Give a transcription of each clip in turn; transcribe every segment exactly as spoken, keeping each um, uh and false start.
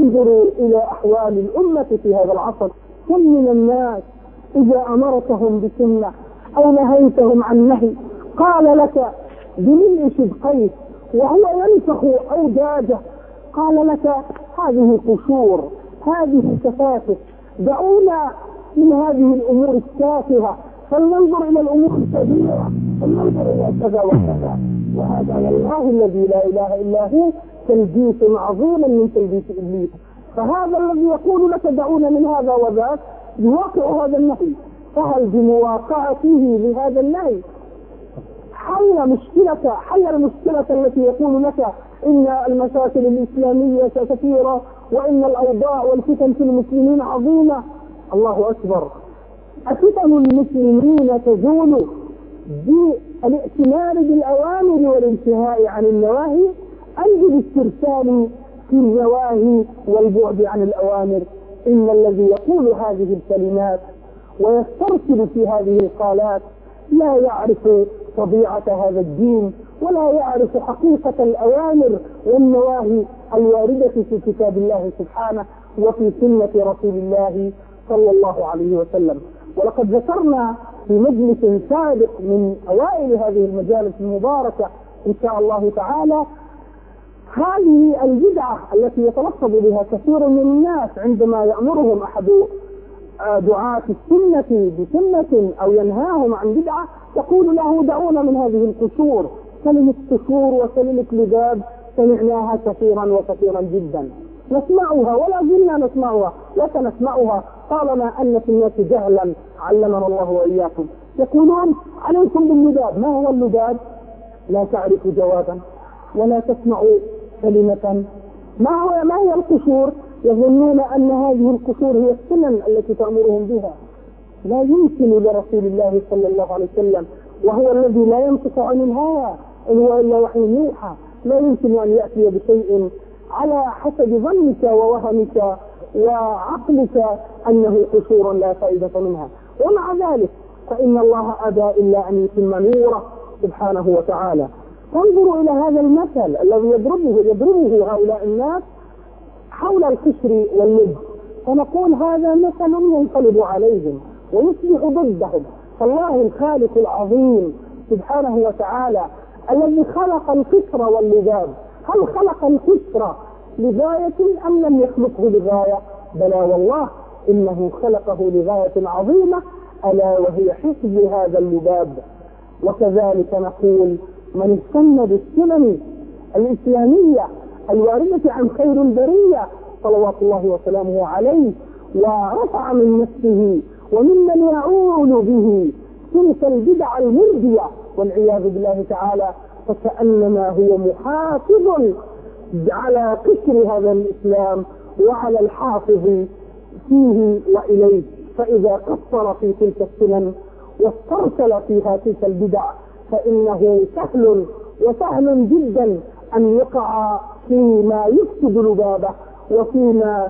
انظروا إلى أحوال الأمة في هذا العصر، كم من الناس إذا أمرتهم بسنة أو نهيتهم عن نهي قال لك بملء شدقيه وهو ينفخ أوداجه، قال لك هذه قشور، هذه تفاتح، دعونا من هذه الأمور التافهة فلننظر إلى الأمور الكبيرة، فلننظر إلى كذا وكذا. وهذا والله الذي لا إله إلا هو تلبيس عظيم من تلبيس إبليس. فهذا الذي يقول لك دعونا من هذا وذاك يواقع هذا النهي، فهل بمواقعته لهذا النهي حل مشكلة حل المشكلة التي يقول لك إن المشاكل الإسلامية كثيرة وإن الأوضاع والفتن في المسلمين عظيمة؟ الله أكبر. فتن المسلمين تزول بالائتمار بالأوامر والانتهاء عن النواهي أم بالاسترسال في النواهي والبعد عن الأوامر؟ إن الذي يقول هذه الكلمات ويسترسل في هذه القالات لا يعرف طبيعة هذا الدين ولا يعرف حقيقة الأوامر والنواهي الواردة في كتاب الله سبحانه وفي سنة رسول الله صلى الله عليه وسلم. ولقد ذكرنا في مجلس سابق من أوائل هذه المجالس المباركة إن شاء الله تعالى هذه البدعة التي يتلفظ بها كثير من الناس عندما يأمرهم أحد دعاة السنة بسنة أو ينهاهم عن بدعة يقول له دعونا من هذه القشور. كلمة قشور وكلمة لباب سمعناها كثيرا وكثيرا جدا، نسمعها ولا زلنا نسمعها وسنسمعها طالما أن في الناس جهلا علمنا الله وإياكم. يقولون عليكم باللباب. ما هو اللباب؟ لا تعرف جوابا ولا تسمع كلمة. ما هو ما هي القشور؟ يظنون أن هذه القشور هي السنن التي تأمرهم بها. لا يمكن لرسول الله صلى الله عليه وسلم وهو الذي لا ينطق عن الهوى إن هو إلا وحي يوحى، لا يمكن أن يأتي بشيء على حسب ظنك ووهمك وعقلك أنه قشور لا فائدة منها. ومع ذلك فإن الله أبى إلا أن يتم نوره سبحانه وتعالى. انظروا إلى هذا المثل الذي يضربه يضربه هؤلاء الناس حول القشر واللب، فنقول هذا مثل ينقلب عليهم ويصبح ضدهم. فالله الخالق العظيم سبحانه وتعالى الذي خلق القشر واللباب، هل خلق القشر لغاية أم لم يخلقه لغاية؟ بلى والله إنه خلقه لغاية عظيمة ألا وهي حفظ هذا اللباب. وكذلك نقول من استنى بالسنن الإسلامية الواردة عن خير البرية صلوات الله وسلامه عليه ورفع من نفسه وممن يعول به تلك البدع المرضية والعياذ بالله تعالى فكأنما هو محافظ على قشر هذا الإسلام وعلى الحافظ فيه وإليه. فإذا قصر في تلك السنن واسترسل فيها تلك البدع فإنه سهل وسهل جدا أن يقع فيما يفسد لبابه وفيما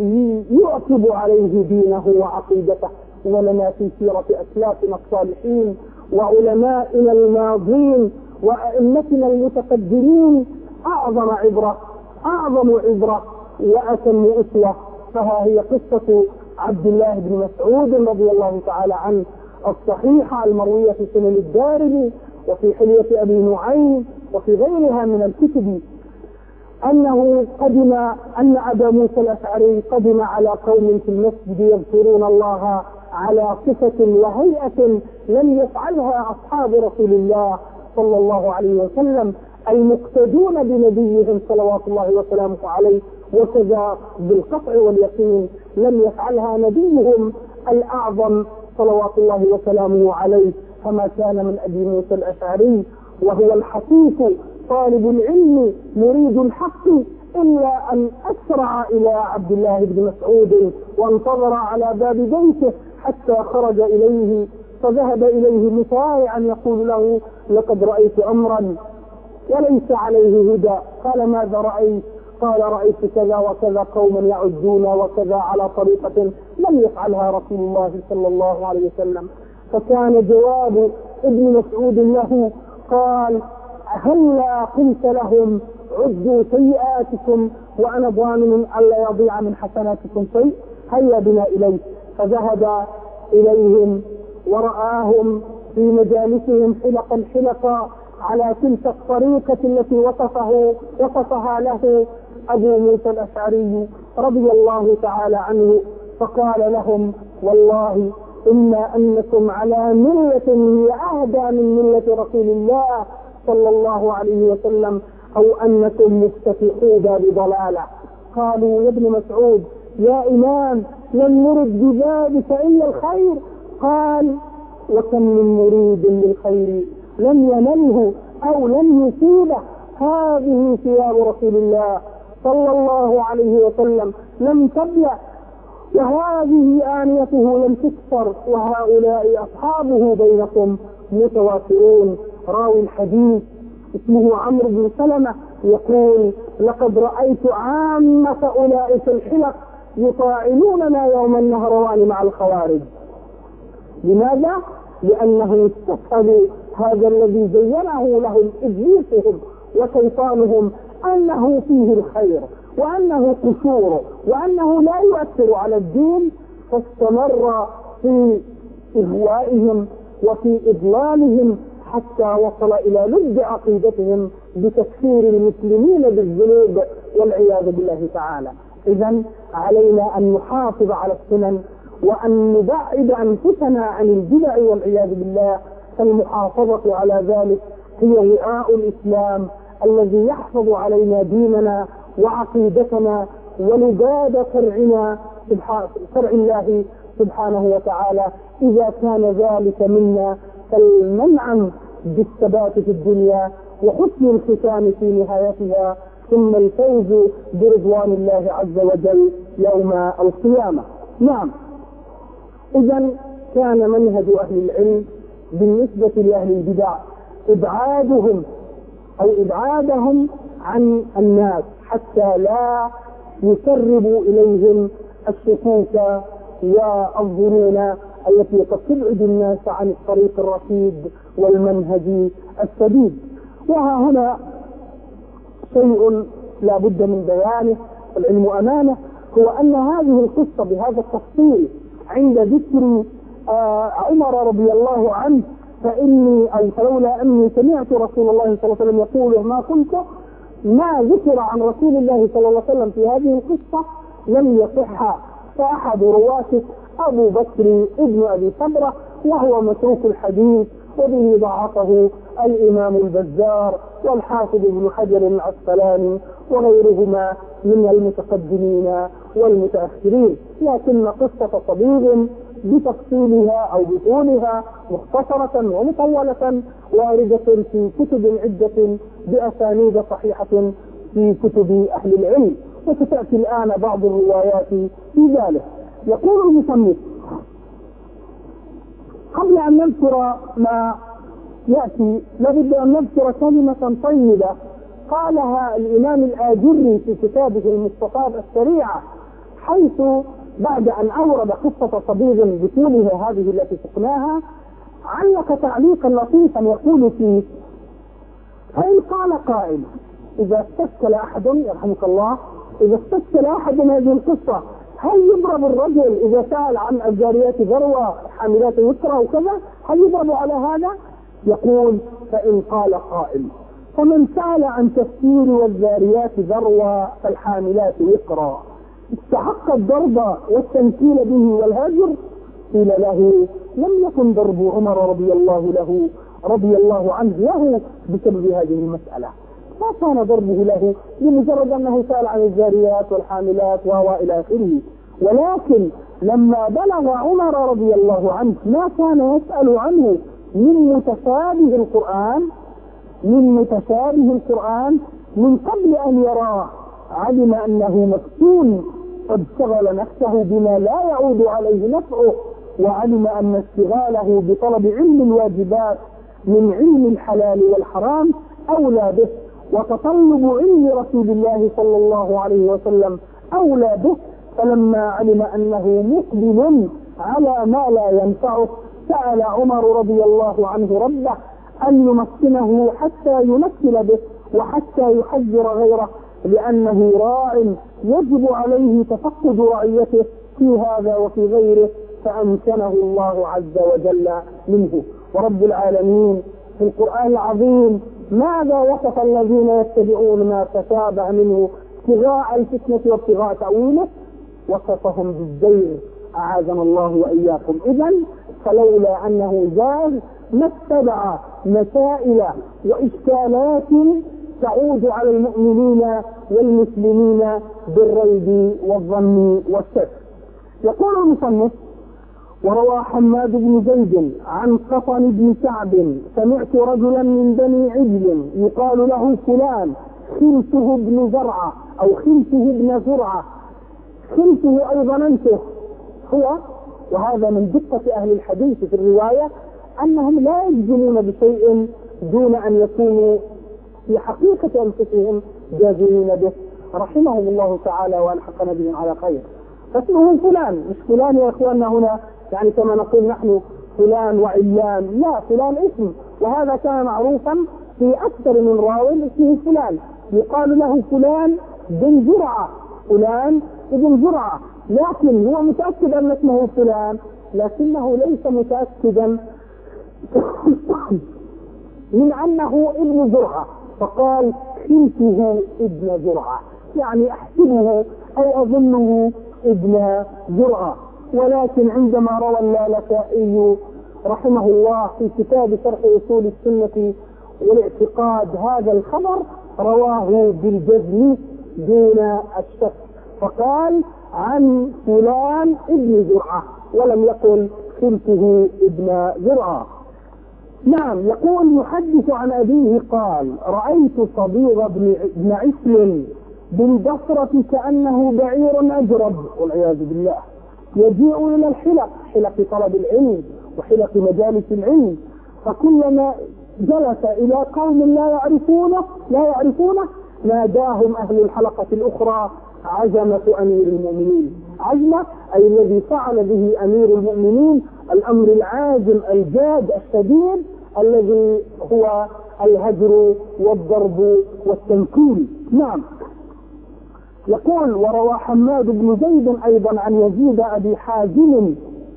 يعتب عليه دينه وعقيدته. ولنا في سيرة أسلافنا الصالحين وعلمائنا الماضين وأئمتنا المتقدمين أعظم عبرة أعظم عبرة وأتم أسوة. فها هي قصة عبد الله بن مسعود رضي الله تعالى عنه الصحيحة المروية في سنن الدارمي وفي حلية أبي نعيم وفي غيرها من الكتب أنه قدم أن أبا موسى الأشعري قدم على قوم في المسجد يذكرون الله على صفة وهيئة لم يفعلها أصحاب رسول الله صلى الله عليه وسلم المقتدون بنبيهم صلوات الله وسلامه عليه، وكذا بالقطع واليقين لم يفعلها نبيهم الأعظم صلوات الله وسلامه عليه. فما كان من أبي موسى الأشعري وهو الحقيق طالب العلم مريد الحق إلا أن أسرع إلى عبد الله بن مسعود وانتظر على باب بيته حتى خرج إليه فذهب إليه مطاوعا يقول له لقد رأيت أمرا وليس عليه هدى. قال ماذا رأيت؟ قال رأيت كذا وكذا قوما يعدون وكذا على طريقة لم يفعلها رسول الله صلى الله عليه وسلم. فكان جواب ابن مسعود له قال هلا قلت لهم عدوا سيئاتكم وأنا ضامن ألا يضيع من حسناتكم شيء، هيا بنا إليه. فذهب إليهم ورآهم في مجالسهم حلقا حلقا على تلك الطريقة التي وصفه وصفها له أبو موسى الأشعري رضي الله تعالى عنه، فقال لهم: والله إما أنكم على ملة هي أهدى من ملة رسول الله صلى الله عليه وسلم، أو أنكم مفتتحون بضلالة. قالوا: يا ابن مسعود يا إمام لن نرد بذلك إلا الخير. قال: وكم من مريد للخير لم ينله أو لم يصيبه، هذه ثياب رسول الله صلى الله عليه وسلم لم تبلع، وهذه آنيته لم تكسر، وهؤلاء أصحابه بينكم متوافرون. راوي الحديث اسمه عمرو بن سلمة يقول: لقد رأيت عامة أولئك الحلق يطاعنوننا يوم النهروان مع الخوارج. لماذا؟ لأنهم استفهموا هذا الذي زينه لهم إبليسهم وشيطانهم أنه فيه الخير وأنه قشور وأنه لا يؤثر على الدين، فاستمر في إغوائهم وفي إضلالهم حتى وصل إلى لب عقيدتهم بتكفير المسلمين بالذنوب والعياذ بالله تعالى. إذن علينا أن نحافظ على السنن وأن نبعد أنفسنا عن البدع والعياذ بالله، فالمحافظة على ذلك هي وعاء الإسلام الذي يحفظ علينا ديننا وعقيدتنا ولباد شرعنا شرع الله سبحانه وتعالى. إذا كان ذلك منا فلننعم بالثبات في الدنيا وحسن الختام في نهايتها، ثم الفوز برضوان الله عز وجل يوم القيامة. نعم، إذا كان منهج أهل العلم بالنسبة لأهل البدع إبعادهم أو إبعادهم عن الناس حتى لا يسربوا إليهم الشكوك والظنون التي قد تبعد الناس عن الطريق الرشيد والمنهج السديد. وها هنا شيء لا بد من بيانه، العلم أمانة، هو أن هذه القصة بهذا التفصيل عند ذكر آه عمر رضي الله عنه، فإني أو فلولا أني سمعت رسول الله صلى الله عليه وسلم يقول ما قلت، ما ذكر عن رسول الله صلى الله عليه وسلم في هذه القصة لم يصح. فأحد رواته أبو بكر ابن أبي صبرة وهو متروك الحديث، وبه ضعفه الإمام البزار والحافظ ابن حجر العسقلاني وغيرهما من المتقدمين والمتأخرين. لكن قصة طبيب بتفصيلها أو بطولها مختصرة ومطولة واردة في كتب عدة بأسانيد صحيحة في كتب أهل العلم، وستأتي الآن بعض الروايات في ذلك. يقول المصنف: قبل أن نذكر ما يأتي لابد أن نذكر كلمة طيبة قالها الإمام الآجري في كتابه المصطفى الشريعة، حيث بعد أن أورد قصة طبيب بطولها هذه التي سقناها علق تعليقا لطيفا يقول فيه: فإن قال قائل إذا استشكل أحد يرحمك الله إذا استشكل أحد هذه القصة هل يضرب الرجل إذا سأل عن الجاريات ذروة حاملات يسرى وكذا؟ هل يضرب على هذا؟ يقول: فإن قال قائل فمن سأل عن تفسير والجاريات ذروة فالحاملات يسرى استحق الضرب والتنكيل به والهجر؟ قيل له: لم يكن ضرب عمر رضي الله له رضي الله عنه له بسبب هذه المسألة، ما كان ضربه له بمجرد أنه سأل عن الجاريات والحاملات وإلى آخره، ولكن لما بلغ عمر رضي الله عنه ما كان يسأل عنه من متشابه القرآن من متشابه القرآن من قبل أن يراه، علم أنه مفتون قد شغل نفسه بما لا يعود عليه نفعه، وعلم أن اشتغاله بطلب علم الواجبات من علم الحلال والحرام أولى به، وتطلب علم رسول الله صلى الله عليه وسلم أولى به. فلما علم أنه مقبل على ما لا ينفعه سأل عمر رضي الله عنه ربه أن يمكنه حتى يمثل به وحتى يحذر غيره، لأنه راع يجب عليه تفقد رعيته في هذا وفي غيره، فأمكنه الله عز وجل منه. ورب العالمين في القرآن العظيم ماذا وصف الذين يتبعون ما تشابه منه ابتغاء الفتنة وابتغاء تأويله؟ وصفهم بالزيغ، أعاذنا الله وإياكم. إذن فلولا أنه زاغ ما اتبع مسائل وإشكالات تعود على المؤمنين والمسلمين بالريب والظن والشك. يقول المصنف: وروى حماد بن زيد عن قطن بن كعب: سمعت رجلا من بني عجل يقال له فلان خلته ابن زرعة أو خلته ابن زرعة، خلته أي ظننته هو. وهذا من دقة أهل الحديث في الرواية أنهم لا يجزمون بشيء دون أن يكونوا في حقيقة أنفسهم جازمين به، رحمهم الله تعالى وألحقنا بهم على خير. فاسمه فلان، مش فلان يا إخواننا هنا يعني كما نقول نحن فلان وعلان، لا، فلان اسم، وهذا كان معروفا في أكثر من راو اسمه فلان، يقال له فلان بن زرعة، فلان ابن زرعة، لكن هو متأكد أن اسمه فلان، لكنه ليس متأكدا من أنه ابن زرعة، فقال خلته ابن زرعة، يعني أحسبه أو أظنه ابن زرعة. ولكن عندما روى اللالكائي رحمه الله في كتاب شرح أصول السنة والاعتقاد هذا الخبر رواه بالجزم دون الشك، فقال عن فلان ابن زرعة ولم يقل خلته ابن زرعة. نعم. يقول يحدث عن أبيه قال: رأيت صبيغ بن عسل بالبصرة كأنه بعير أجرب والعياذ بالله، يجيء إلى الحلق، حلق طلب العلم وحلق مجالس العلم، فكلما جلس إلى قوم لا يعرفونه لا يعرفونه ناداهم أهل الحلقة الأخرى: عزمة أمير المؤمنين. عزمة أي الذي فعل به أمير المؤمنين الأمر العازم الجاد الشديد الذي هو الهجر والضرب والتنكيل. نعم. يقول: وروى حماد بن زيد أيضا عن يزيد أبي حازم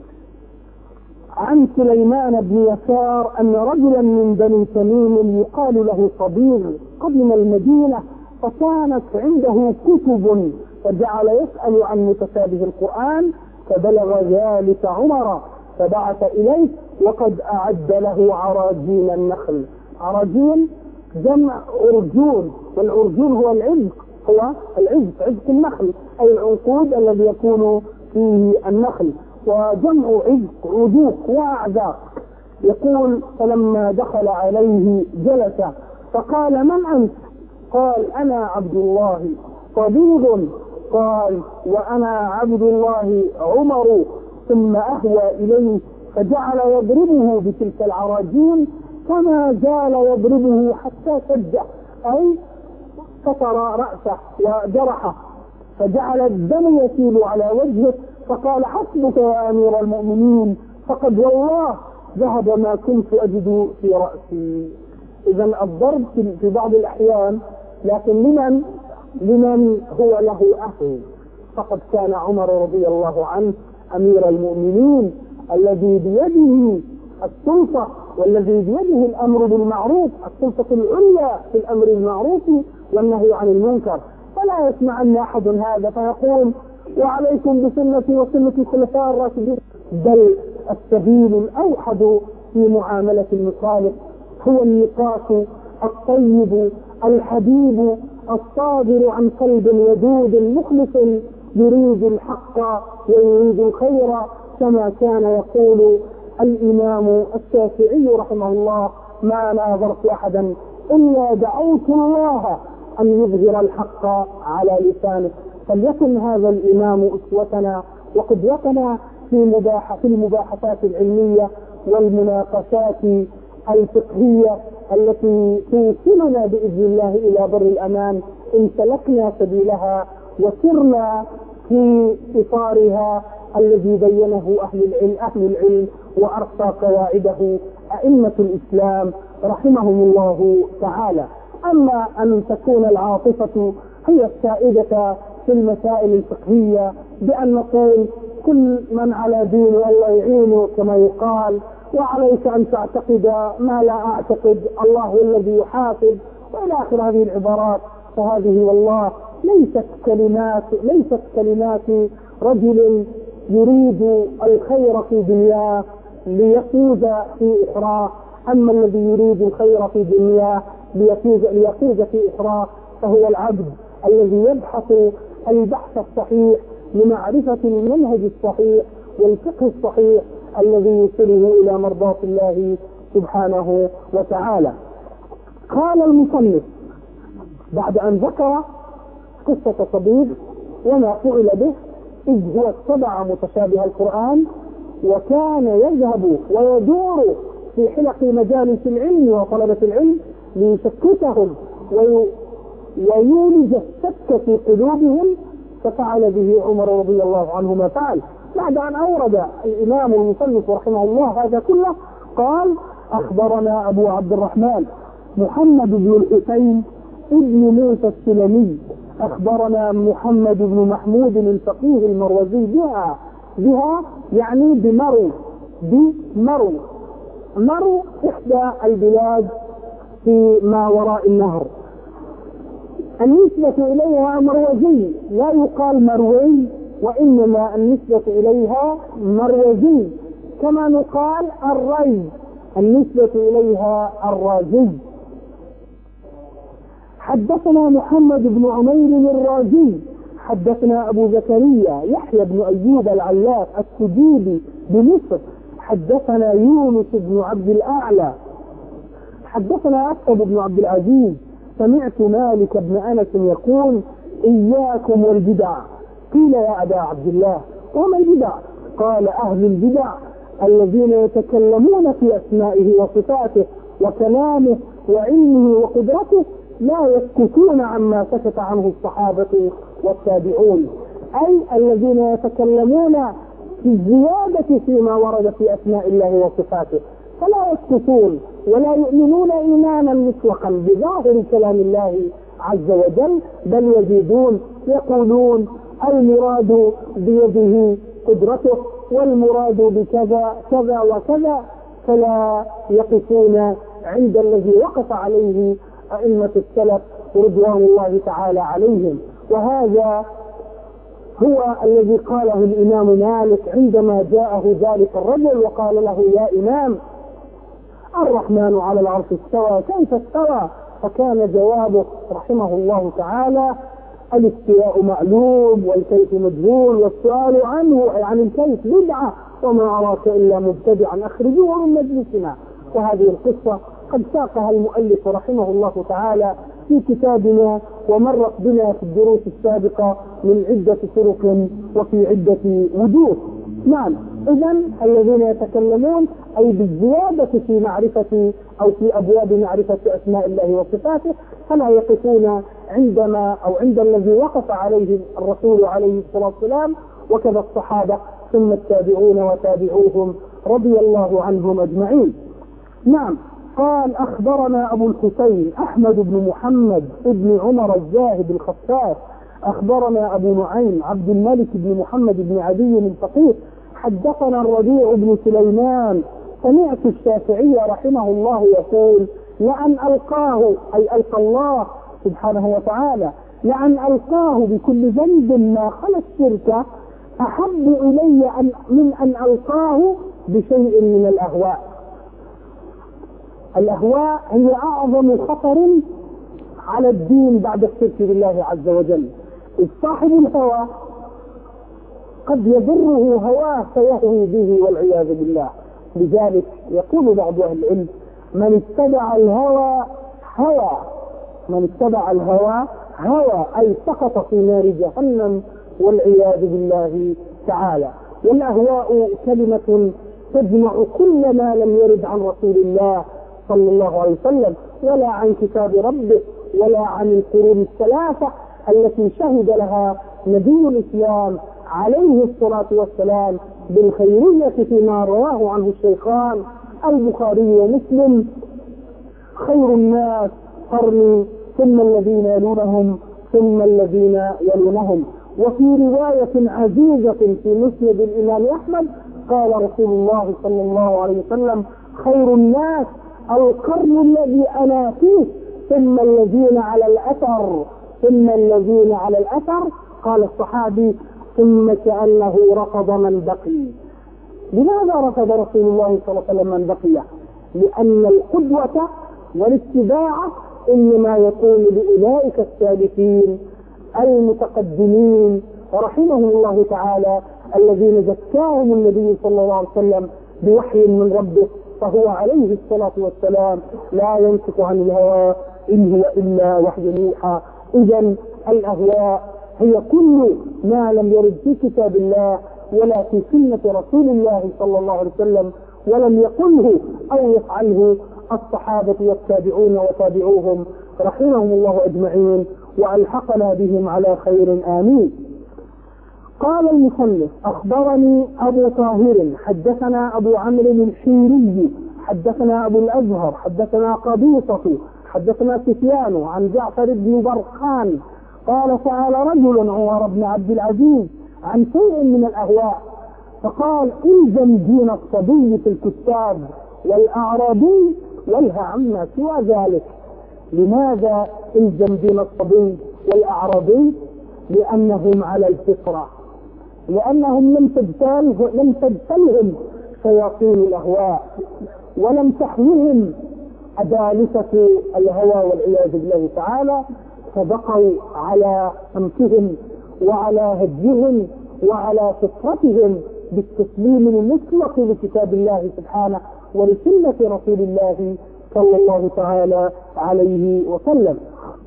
عن سليمان بن يسار أن رجلا من بني تميم يقال له صبيغ قدم المدينة، فكانت عنده كتب، فجعل يسأل عن متشابه القرآن، فبلغ ذلك عمر فبعث إليه وقد أعد له عراجين النخل. عراجين جمع أرجون، والأرجون هو العزق، هو العزق، عزق النخل أي العنقود الذي يكون فيه النخل، وجمع عزق عذوق وأعذاق. يقول: فلما دخل عليه جلس فقال: من أنت؟ قال: أنا عبد الله. صبيغ؟ قال: وأنا عبد الله عمر. ثم أهوى إليه فجعل يضربه بتلك العراجين، فما زال يضربه حتى شجه، أي كسر رأسه وجرحه، فجعل الدم يسيل على وجهه، فقال: حسبك يا أمير المؤمنين، فقد والله ذهب ما كنت أجد في رأسي. إذن الضرب في بعض الأحيان، لكن لمن لمن هو له أهل. فقد كان عمر رضي الله عنه أمير المؤمنين الذي بيده السلطة والذي بيده الأمر بالمعروف، السلطة العليا في الأمر بالمعروف والنهي عن المنكر. فلا يسمعن أحد هذا فيقول: وعليكم بسنتي وسنة الخلفاء الراشدين، بل السبيل الأوحد في معاملة المخالف هو النقاش الطيب الحبيب الصادر عن قلب ودود مخلص يريد الحق ويريد الخير، كما كان يقول الإمام الشافعي رحمه الله: ما ناظرت أحدا إلا دعوت الله أن يظهر الحق على لسانه. فليكن هذا الإمام أسوتنا وقدوتنا في مباحة في المباحثات العلمية والمناقشات الفقهية التي توصلنا بإذن الله إلى بر الأمان إن سلكنا سبيلها وسرنا في إطارها الذي بينه أهل العلم أهل العلم وأرسى قواعده أئمة الإسلام رحمهم الله تعالى. أما أن تكون العاطفة هي السائدة في المسائل الفقهية بأن نقول كل من على دين الله يعينه كما يقال، وعليك أن تعتقد ما لا أعتقد، الله هو الذي يحاسب، وإلى آخر هذه العبارات، فهذه والله ليست كلمات ليست كلمات رجل يريد الخير في دنياه ليفوز في إخراه. أما الذي يريد الخير في دنياه ليفوز ليفوز في إخراه فهو العبد الذي يبحث البحث الصحيح لمعرفة المنهج الصحيح والفقه الصحيح الذي يوصله إلى مرضاة الله سبحانه وتعالى. قال المصنف بعد أن ذكر قصة طبيب وما فعل به إذ هو اتبع متشابه القرآن وكان يذهب ويدور في حلق مجالس العلم وطلبة العلم ليشككهم ويولج الشك في قلوبهم، ففعل به عمر رضي الله عنه ما فعل. بعد أن أورد الإمام المصنف رحمه الله هذا كله قال: أخبرنا أبو عبد الرحمن محمد بن الحسين ابن موسى السلمي أخبرنا محمد بن محمود الفقيه المروزي بها بها يعني بمرو بمرو مرو إحدى البلاد في ما وراء النهر. النسبة إليها مروزي، لا يقال مروي، وإنما النسبة إليها مروزي، كما نقال الري النسبة إليها الرازي. حدثنا محمد بن عمير الرازي حدثنا أبو زكريا يحيى بن أيوب العلاف السجيبي بمصر حدثنا يونس بن عبد الأعلى حدثنا أسعد بن عبد العزيز سمعت مالك بن أنس يقول: إياكم والبدع. قيل: يا أبا عبد الله وما البدع؟ قال: أهل البدع الذين يتكلمون في أسمائه وصفاته وكلامه وعلمه وقدرته لا يسكتون عما سكت عنه الصحابة والتابعون، أي الذين يتكلمون في الزيادة فيما ورد في أسماء الله وصفاته، فلا يسكتون ولا يؤمنون إيمانا مطلقا بظاهر كلام الله عز وجل، بل يزيدون يقولون المراد بيده قدرته والمراد بكذا كذا وكذا، فلا يقفون عند الذي وقف عليه أئمة السلف رضوان الله تعالى عليهم. وهذا هو الذي قاله الإمام مالك عندما جاءه ذلك الرجل وقال له: يا إمام، الرحمن على العرش استوى، كيف استوى؟ فكان جوابه رحمه الله تعالى: الاستواء معلوم والكيف مجهول والسؤال عنه أي عن الكيف بدعة وما أراك إلا مبتدعا أخرجوه من مجلسنا. وهذه القصة قد ساقها المؤلف رحمه الله تعالى في كتابنا ومرت بنا في الدروس السابقة من عدة طرق وفي عدة وجوه. نعم، إذن الذين يتكلمون أي بالزيادة في معرفة أو في أبواب معرفة أسماء الله وصفاته، فلا يقفون عندما أو عند الذي وقف عليه الرسول عليه الصلاة والسلام وكذا الصحابة ثم التابعون وتابعوهم رضي الله عنهم أجمعين. نعم، قال: أخبرنا أبو الحسين أحمد بن محمد بن عمر الزاهد الخفاف أخبرنا أبو نعيم عبد الملك بن محمد بن عدي الفقيه حدثنا الربيع بن سليمان سمعت الشافعي رحمه الله يقول: لأن ألقاه أي ألقى الله سبحانه وتعالى لأن ألقاه بكل ذنب ما خلا الشرك أحب إلي أن من أن ألقاه بشيء من الأهواء. الأهواء هي أعظم خطر على الدين بعد الشرك بالله عز وجل، إذ صاحب الهوى قد يضره هواه فيهوي به والعياذ بالله. لذلك يقول بعض أهل العلم: من اتبع الهوى هوى من اتبع الهوى هوى أي سقط في نار جهنم والعياذ بالله تعالى. والأهواء كلمة تجمع كل ما لم يرد عن رسول الله صلى الله عليه وسلم ولا عن كتاب ربه ولا عن القرون الثلاثة التي شهد لها نبي الإسلام عليه الصلاة والسلام بالخيرية فيما رواه عنه الشيخان البخاري ومسلم: خير الناس قرني ثم الذين يلونهم ثم الذين يلونهم. وفي رواية عزيزة في مسند الإمام أحمد قال رسول الله صلى الله عليه وسلم: خير الناس القرن الذي أنا فيه ثم الذين على الأثر ثم الذين على الأثر. قال الصحابي: ثم كأنه رفض من بقي. لماذا رفض رسول الله صلى الله عليه وسلم من بقي؟ لأن القدوة والاتباع إنما يكون لأولئك السابقين المتقدمين رحمهم الله تعالى الذين زكاهم النبي صلى الله عليه وسلم بوحي من ربه، فهو عليه الصلاة والسلام لا ينطق عن الهوى إن هو إلا وحي يوحى. إذن الأهواء هي كل ما لم يرد في كتاب الله ولا في سنة رسول الله صلى الله عليه وسلم ولم يقله أو يفعله الصحابة والتابعون وتابعوهم رحمهم الله أجمعين وألحقنا بهم على خير آمين. قال المصنف: أخبرني أبو طاهر حدثنا أبو عمرو الحيري حدثنا أبو الأزهر حدثنا قبيصة حدثنا سفيان عن جعفر بن برقان قال: سأل رجل عمر بن عبد العزيز عن شيء من الأهواء فقال: الزم دين الصبي في الكتاب والأعرابي والهى عما سوى ذلك. لماذا الزم دين الصبي والأعرابي؟ لأنهم على الفطرة، لأنهم لم تجتاله لم تجتلهم شياطين الأهواء ولم تحملهم أبالسة الهوى والعياذ بالله تعالى، فبقوا على أمتهم وعلى هديهم وعلى فطرتهم بالتسليم المطلق لكتاب الله سبحانه ولسنة رسول الله صلى الله تعالى عليه وسلم.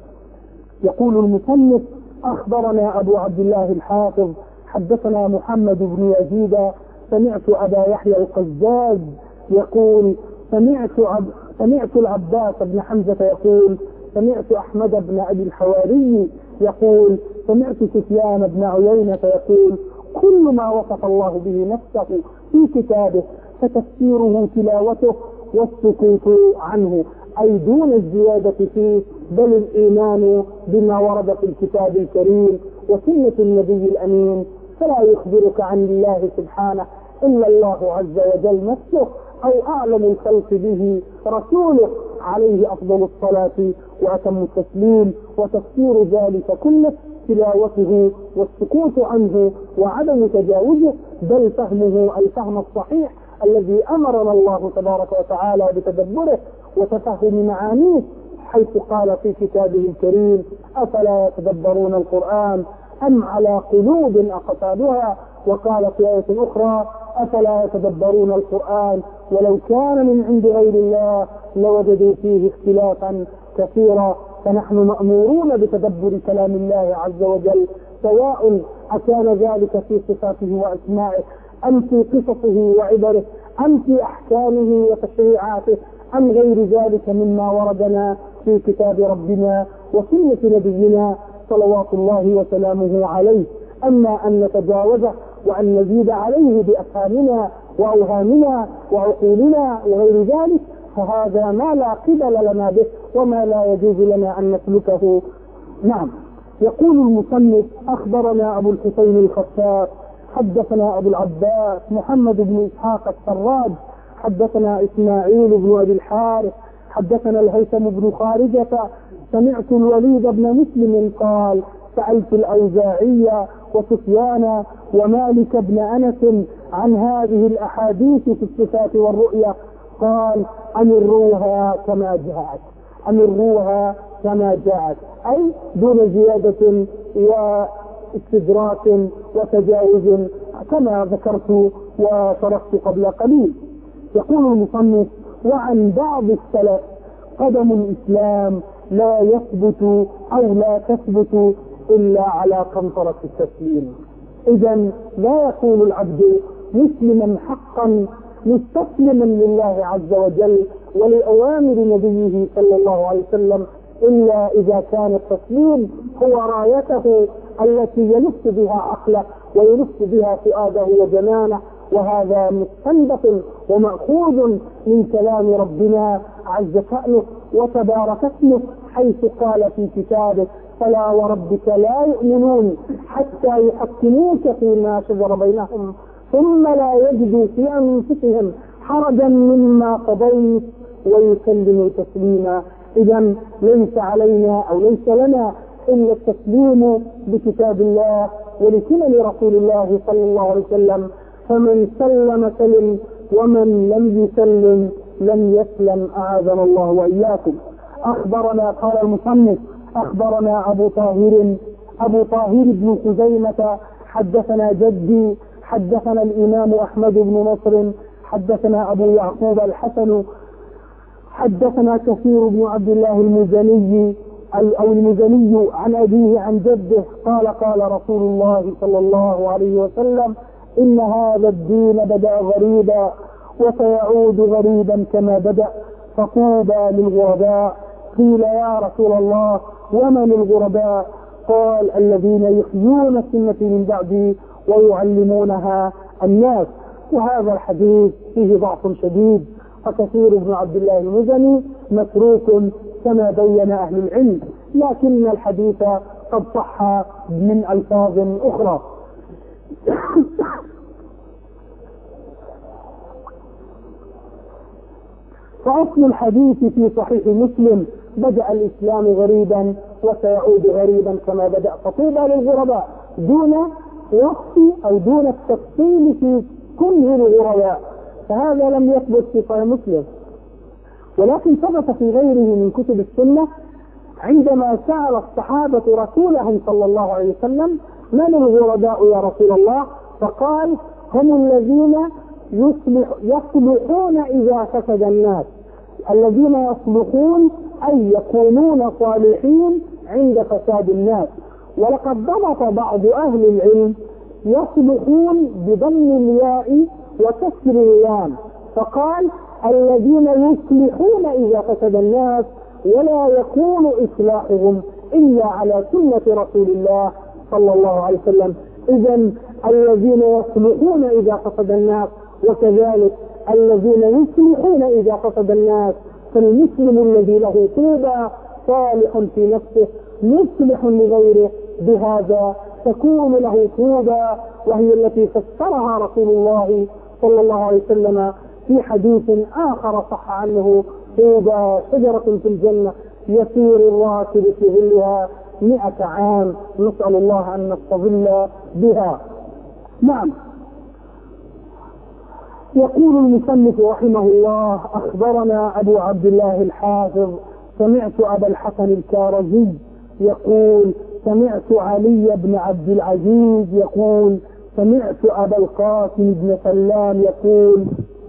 يقول المصنف: أخبرنا أبو عبد الله الحافظ حدثنا محمد بن يزيد سمعت أبا يحيى القزاز يقول: سمعت عب... سمعت العباس بن حمزة يقول: سمعت أحمد بن أبي الحواري يقول: سمعت سفيان بن عيينة يقول: كل ما وصف الله به نفسه في كتابه فتفسيره تلاوته والسكوت عنه، أي دون الزيادة فيه، بل الإيمان بما ورد في الكتاب الكريم وسنة النبي الأمين. فلا يخبرك عن الله سبحانه إلا الله عز وجل نفسه أو أعلم الخلق به رسوله عليه أفضل الصلاة وأتم التسليم. وتفسير ذلك كله تلاوته والسكوت عنه وعدم تجاوزه، بل فهمه الفهم الصحيح الذي أمرنا الله تبارك وتعالى بتدبره وتفهم معانيه، حيث قال في كتابه الكريم: أفلا يتدبرون القرآن أم على قلوب أقفالها. وقال في آية أخرى: أفلا يتدبرون القرآن ولو كان من عند غير الله لوجدوا فيه اختلافا كثيرا. فنحن مأمورون بتدبر كلام الله عز وجل، سواء أكان ذلك في صفاته وأسمائه أم في قصصه وعبره أم في أحكامه وتشريعاته أم غير ذلك مما وردنا في كتاب ربنا وسنة نبينا صلوات الله وسلامه عليه. أما أن نتجاوزه وأن نزيد عليه بأفهامنا وأوهامنا وعقولنا وغير ذلك فهذا ما لا قبل لنا به وما لا يجوز لنا أن نسلكه. نعم. يقول المصنف: أخبرنا أبو الحسين الخفاف حدثنا أبو العباس محمد بن إسحاق السراج حدثنا إسماعيل بن أبي الحارث حدثنا الهيثم بن خارجة سمعت الوليد بن مسلم قال: سألت الأوزاعي وسفيان ومالك بن أنس عن هذه الأحاديث في الصفات والرؤيا، قال: أمروها كما جاءت أمروها كما جاءت، أي دون زيادة واستدراك وتجاوز كما ذكرت وشرحت قبل قليل. يقول المصنف: وعن بعض السلف: قدم الإسلام لا يثبت أو لا تثبت إلا على قنطرة التسليم. إذن لا يكون العبد مسلما حقا مستسلما لله عز وجل ولأوامر نبيه صلى الله عليه وسلم إلا إذا كان التسليم هو رايته التي يلف بها عقله ويلف بها فؤاده وجنانه وهذا مستنبط ومأخوذ من كلام ربنا عز شأنه وتبارك اسمه، حيث قال في كتابه: فلا وربك لا يؤمنون حتى يحكموك فيما شجر بينهم ثم لا يجدوا في أنفسهم حرجا مما قضيت ويسلموا تسليما. إذا ليس علينا أو ليس لنا إلا التسليم بكتاب الله ولسنن رسول الله صلى الله عليه وسلم، فمن سلم سلم ومن لم يسلم لم يسلم، أعاذنا الله وإياكم. أخبرنا، قال المصنف: أخبرنا أبو طاهر أبو طاهر بن خزيمة حدثنا جدي حدثنا الإمام أحمد بن نصر حدثنا أبو يعقوب الحسن حدثنا كثير بن عبد الله المزني أو المزني عن أبيه عن جده قال: قال رسول الله صلى الله عليه وسلم: إن هذا الدين بدأ غريبا وسيعود غريبا كما بدأ، فطوبى للغرباء. قيل: يا رسول الله ومن الغرباء؟ قال: الذين يحيون السنة من بعدي ويعلمونها الناس. وهذا الحديث فيه ضعف شديد، فكثير بن عبد الله المزني متروك كما بين أهل العلم، لكن الحديث قد صح من ألفاظ أخرى. فأصل الحديث في صحيح مسلم: بدأ الإسلام غريبا وسيعود غريبا كما بدأ، فطوبى للغرباء، دون وصف أو دون التفصيل في كل الغرباء، فهذا لم يثبت في صحيح مسلم. ولكن ثبت في غيره من كتب السنة عندما سأل الصحابة رسولهم صلى الله عليه وسلم: من الغرباء يا رسول الله؟ فقال: هم الذين يصلح يصلحون إذا فسد الناس، الذين يصلحون أي يكونون صالحين عند فساد الناس. ولقد ضبط بعض أهل العلم يصلحون بضم الياء وكسر اللام، فقال: الذين يصلحون إذا فسد الناس، ولا يكون إصلاحهم إلا على سنة رسول الله صلى الله عليه وسلم. إذن الذين يصلحون إذا فسد الناس، وكذلك الذين يصلحون إذا فسد الناس. فالمسلم الذي له طوبى صالح في نفسه مصلح لغيره، بهذا تكون له طوبى، وهي التي فسرها رسول الله صلى الله عليه وسلم في حديث آخر صح عنه: طوبى شجرة في الجنة يسير الراكب في ظلها مئة عام، نسأل الله أن نستظل بها. نعم. يقول المصنف رحمه الله: أخبرنا أبو عبد الله الحافظ سمعت أبا الحسن الكارزي يقول: سمعت علي بن عبد العزيز يقول: سمعت أبا القاسم بن سلام يقول: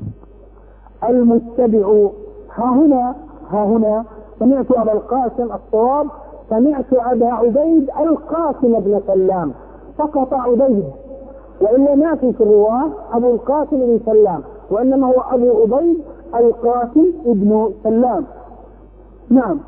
المتبع. ها هنا ها هنا سمعت أبا القاسم، الصواب سمعت أبا عبيد القاسم بن سلام، سقط عبيد، وإلا ما في في الرواة أبو القاسم بن سلام، وإنما هو أبو عبيد القاسم بن سلام. نعم.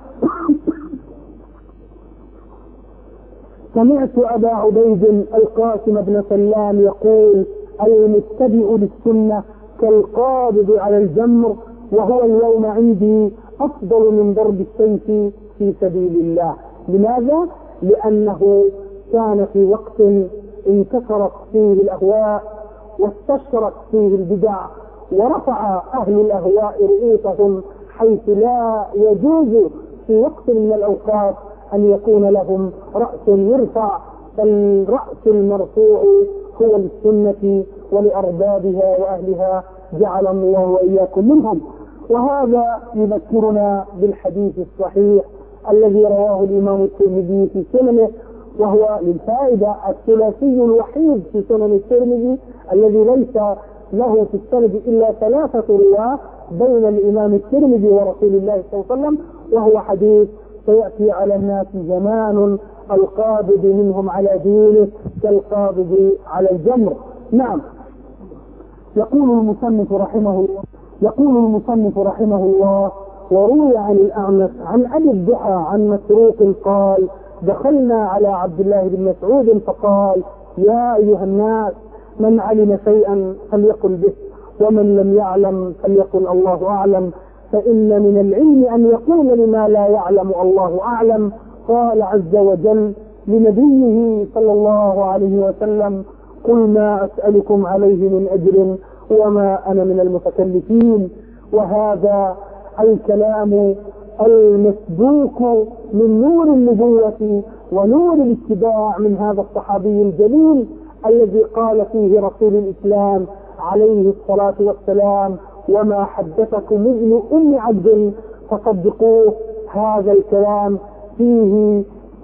سمعت أبا عبيد القاسم بن سلام يقول: المتبع للسنة كالقابض على الجمر، وهو اليوم عندي أفضل من ضرب السيف في سبيل الله. لماذا؟ لأنه كان في وقت انتشرت فيه الأهواء واستشرت فيه البدع، ورفع أهل الأهواء رؤوسهم، حيث لا يجوز في وقت من الأوقات أن يكون لهم رأس يرفع، فالرأس المرفوع هو للسنة ولأربابها وأهلها، جعل الله وإياكم منهم. وهذا يذكرنا بالحديث الصحيح الذي رواه الإمام الترمذي في سننه، وهو للفائدة الثلاثي الوحيد في سنن الترمذي الذي ليس له في السند إلا ثلاثة رواة بين الإمام الترمذي ورسول الله صلى الله عليه وسلم، وهو حديث: سيأتي على الناس زمان القابض منهم على دينه كالقابض على الجمر. نعم. يقول المصنف رحمه الله يقول المصنف رحمه الله: وروي عن الأعمش عن أبي الضحى عن مسروق قال: دخلنا على عبد الله بن مسعود فقال: يا أيها الناس، من علم شيئا فليقل به، ومن لم يعلم فليقل الله أعلم، فإن من العلم أن يقول لما لا يعلم الله أعلم. قال عز وجل لنبيه صلى الله عليه وسلم: قل ما أسألكم عليه من أجر وما أنا من المتكلفين. وهذا الكلام المسبوك من نور النبوة ونور الاتباع من هذا الصحابي الجليل الذي قال فيه رسول الإسلام عليه الصلاة والسلام: وما حدثكم ابن أم عبد فصدقوه. هذا الكلام فيه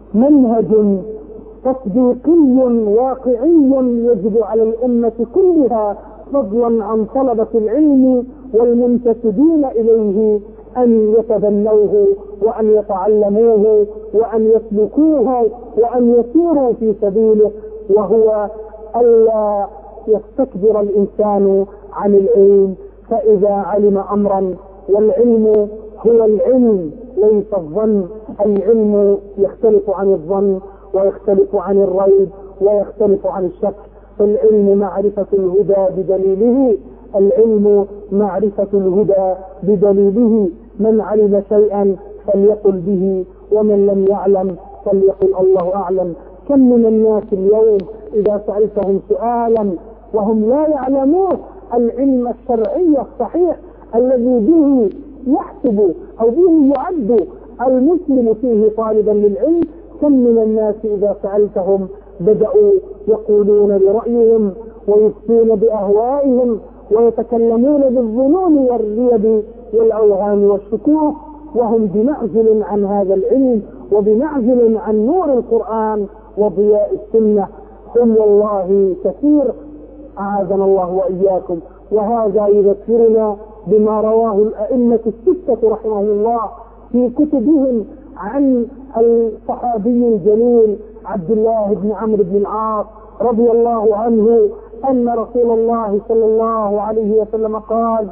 منهج تطبيقي واقعي يجب على الأمة كلها فضلا عن طلبة العلم والمنتسبين إليه أن يتبنوه وأن يتعلموه وأن يسلكوه وأن يسيروا في سبيله، وهو ألا يستكبر الإنسان عن العلم. فإذا علم أمرا، والعلم هو العلم ليس الظن، العلم يختلف عن الظن ويختلف عن الريب ويختلف عن الشك. فالعلم معرفة الهدى بدليله، العلم معرفة الهدى بدليله. من علم شيئا فليقل به، ومن لم يعلم فليقل الله أعلم. كم من الناس اليوم إذا سألتهم سؤالا وهم لا يعلمون العلم الشرعي الصحيح الذي به يحسب أو به يعد المسلم فيه طالبا للعلم، كم من الناس إذا سألتهم بدأوا يقولون برأيهم ويفتون بأهوائهم ويتكلمون بالظنون والريب والأوهام والشكوك، وهم بمعزل عن هذا العلم وبمعزل عن نور القرآن وضياء السنة. هم والله كثير، أعاذنا الله وإياكم. وهذا يذكرنا بما رواه الأئمة الستة رحمه الله في كتبهم عن الصحابي الجليل عبد الله بن عمرو بن العاص رضي الله عنه أن رسول الله صلى الله عليه وسلم قال: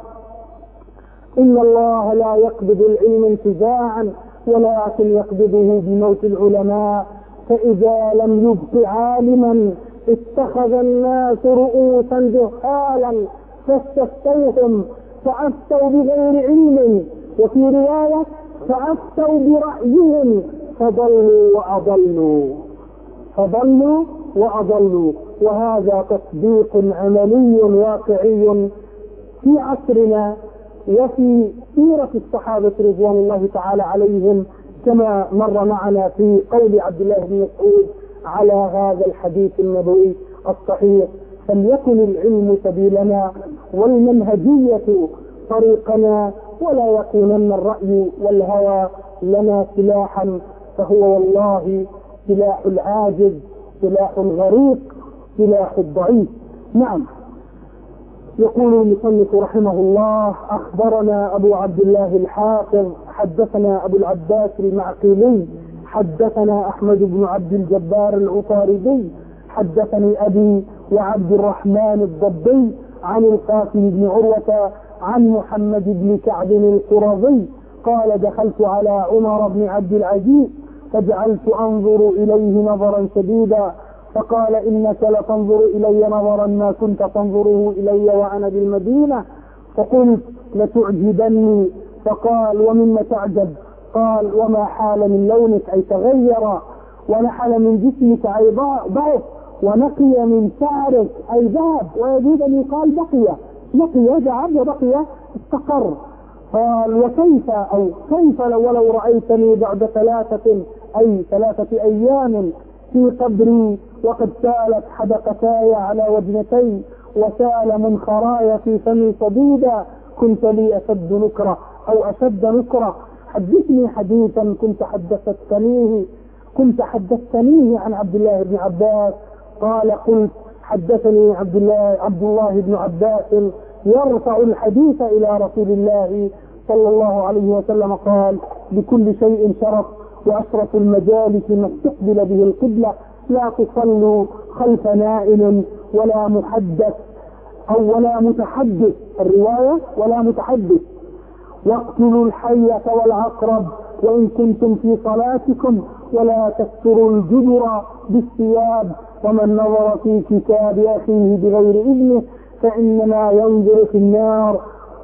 إن الله لا يقبض العلم انتزاعا ولكن يقبضه بموت العلماء، فإذا لم يبق عالما اتخذ الناس رؤوسا جهالا فاستفتوهم فأفتوا بغير علم، وفي رواية فأفتوا برأيهم فضلوا وأضلوا فضلوا وأضلوا. وهذا تطبيق عملي واقعي في عصرنا وفي سيرة الصحابة رضوان الله تعالى عليهم، كما مر معنا في قول عبد الله بن مسعود على هذا الحديث النبوي الصحيح: فليكن العلم سبيلنا والمنهجية طريقنا، ولا يكونن الرأي والهوى لنا سلاحا، فهو والله سلاح العاجز، سلاح الغريق، سلاح الضعيف. نعم. يقول المصنف رحمه الله: أخبرنا أبو عبد الله الحافظ حدثنا أبو العباس المعقيلي حدثنا أحمد بن عبد الجبار العطاردي حدثني أبي وعبد الرحمن الضبي عن القاسم بن عروة عن محمد بن كعب القرظي قال: دخلت على عمر بن عبد العزيز فجعلت أنظر إليه نظرا شديدا، فقال: إنك لتنظر إلي نظرا ما كنت تنظره إلي وأنا بالمدينة. فقلت: لتعجبني. فقال: ومما تعجب؟ قال: وما حال من لونك أي تغير، ونحل من جسمك أي ضعف، ونقي من شعرك أي ذهب، ويجوز أن يقال بقي بقي ذهب وبقي استقر. قال: وكيف أو كيف لو ولو رأيتني بعد ثلاثة أي ثلاثة أيام في قبري وقد سالت حدقتاي على وجنتي وسال منخراي في فمي صديدا، كنت لي أشد نكرة أو أشد نكرة. حدثني حديثا كنت حدثتنيه كنت حدثتنيه عن عبد الله بن عباس. قال: قلت: حدثني عبد الله عبد الله بن عباس يرفع الحديث إلى رسول الله صلى الله عليه وسلم قال: لكل شيء شرف، وأشرف المجالس ما استقبل به القبلة، لا تصلوا خلف نائم ولا محدث أو ولا متحدث، الرواية ولا متحدث، واقتلوا الحية والعقرب وإن كنتم في صلاتكم ولا تكسروا الجدر بالثياب، ومن نظر في كتاب أخيه بغير إذنه فإنما ينظر في النار.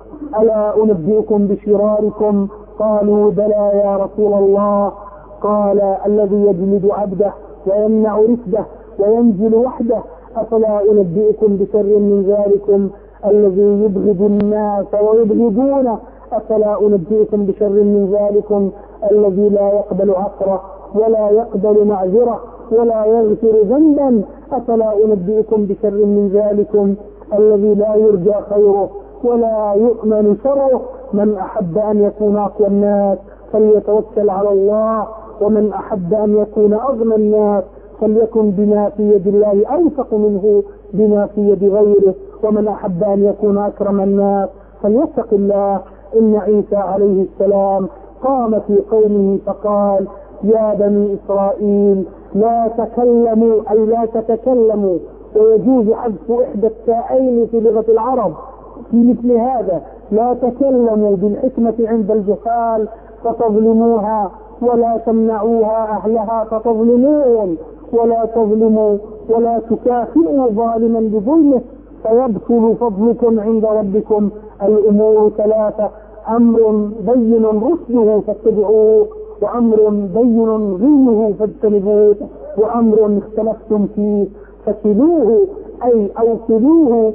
ألا أنبئكم بشراركم؟ قالوا بلى يا رسول الله. قال الذي يجلد عبده ويمنع رفده وينزل وحده. أفلا أنبئكم بشر من ذلكم؟ الذي يبغض الناس ويبغضونه. أفلا أنبئكم بشر من ذلكم؟ الذي لا يقبل عثرة ولا يقبل معذرة ولا يغفر ذنبا. أفلا أنبئكم بشر من ذلكم؟ الذي لا يرجى خيره ولا يؤمن شره. من أحب أن يكون أقوى الناس فليتوكل على الله، ومن أحب أن يكون أغنى الناس فليكن بما في يد الله أوثق منه بما في يد غيره، ومن أحب أن يكون أكرم الناس فليتق الله. إن عيسى عليه السلام قام في قومه فقال يا بني إسرائيل لا تكلموا أي لا تتكلموا، ويجوز حذف إحدى التاءين في لغة العرب في مثل هذا، لا تكلموا بالحكمة عند الجهال فتظلموها، ولا تمنعوها أهلها فتظلمون، ولا تظلموا ولا تكافئوا ظالما بظلمه فيبطل فضلكم عند ربكم. الأمور ثلاثة: أمر بين رشده فاتبعوه، وأمر بين غيه فاجتنبوه، وأمر اختلفتم فيه فكلوه أي أوكلوه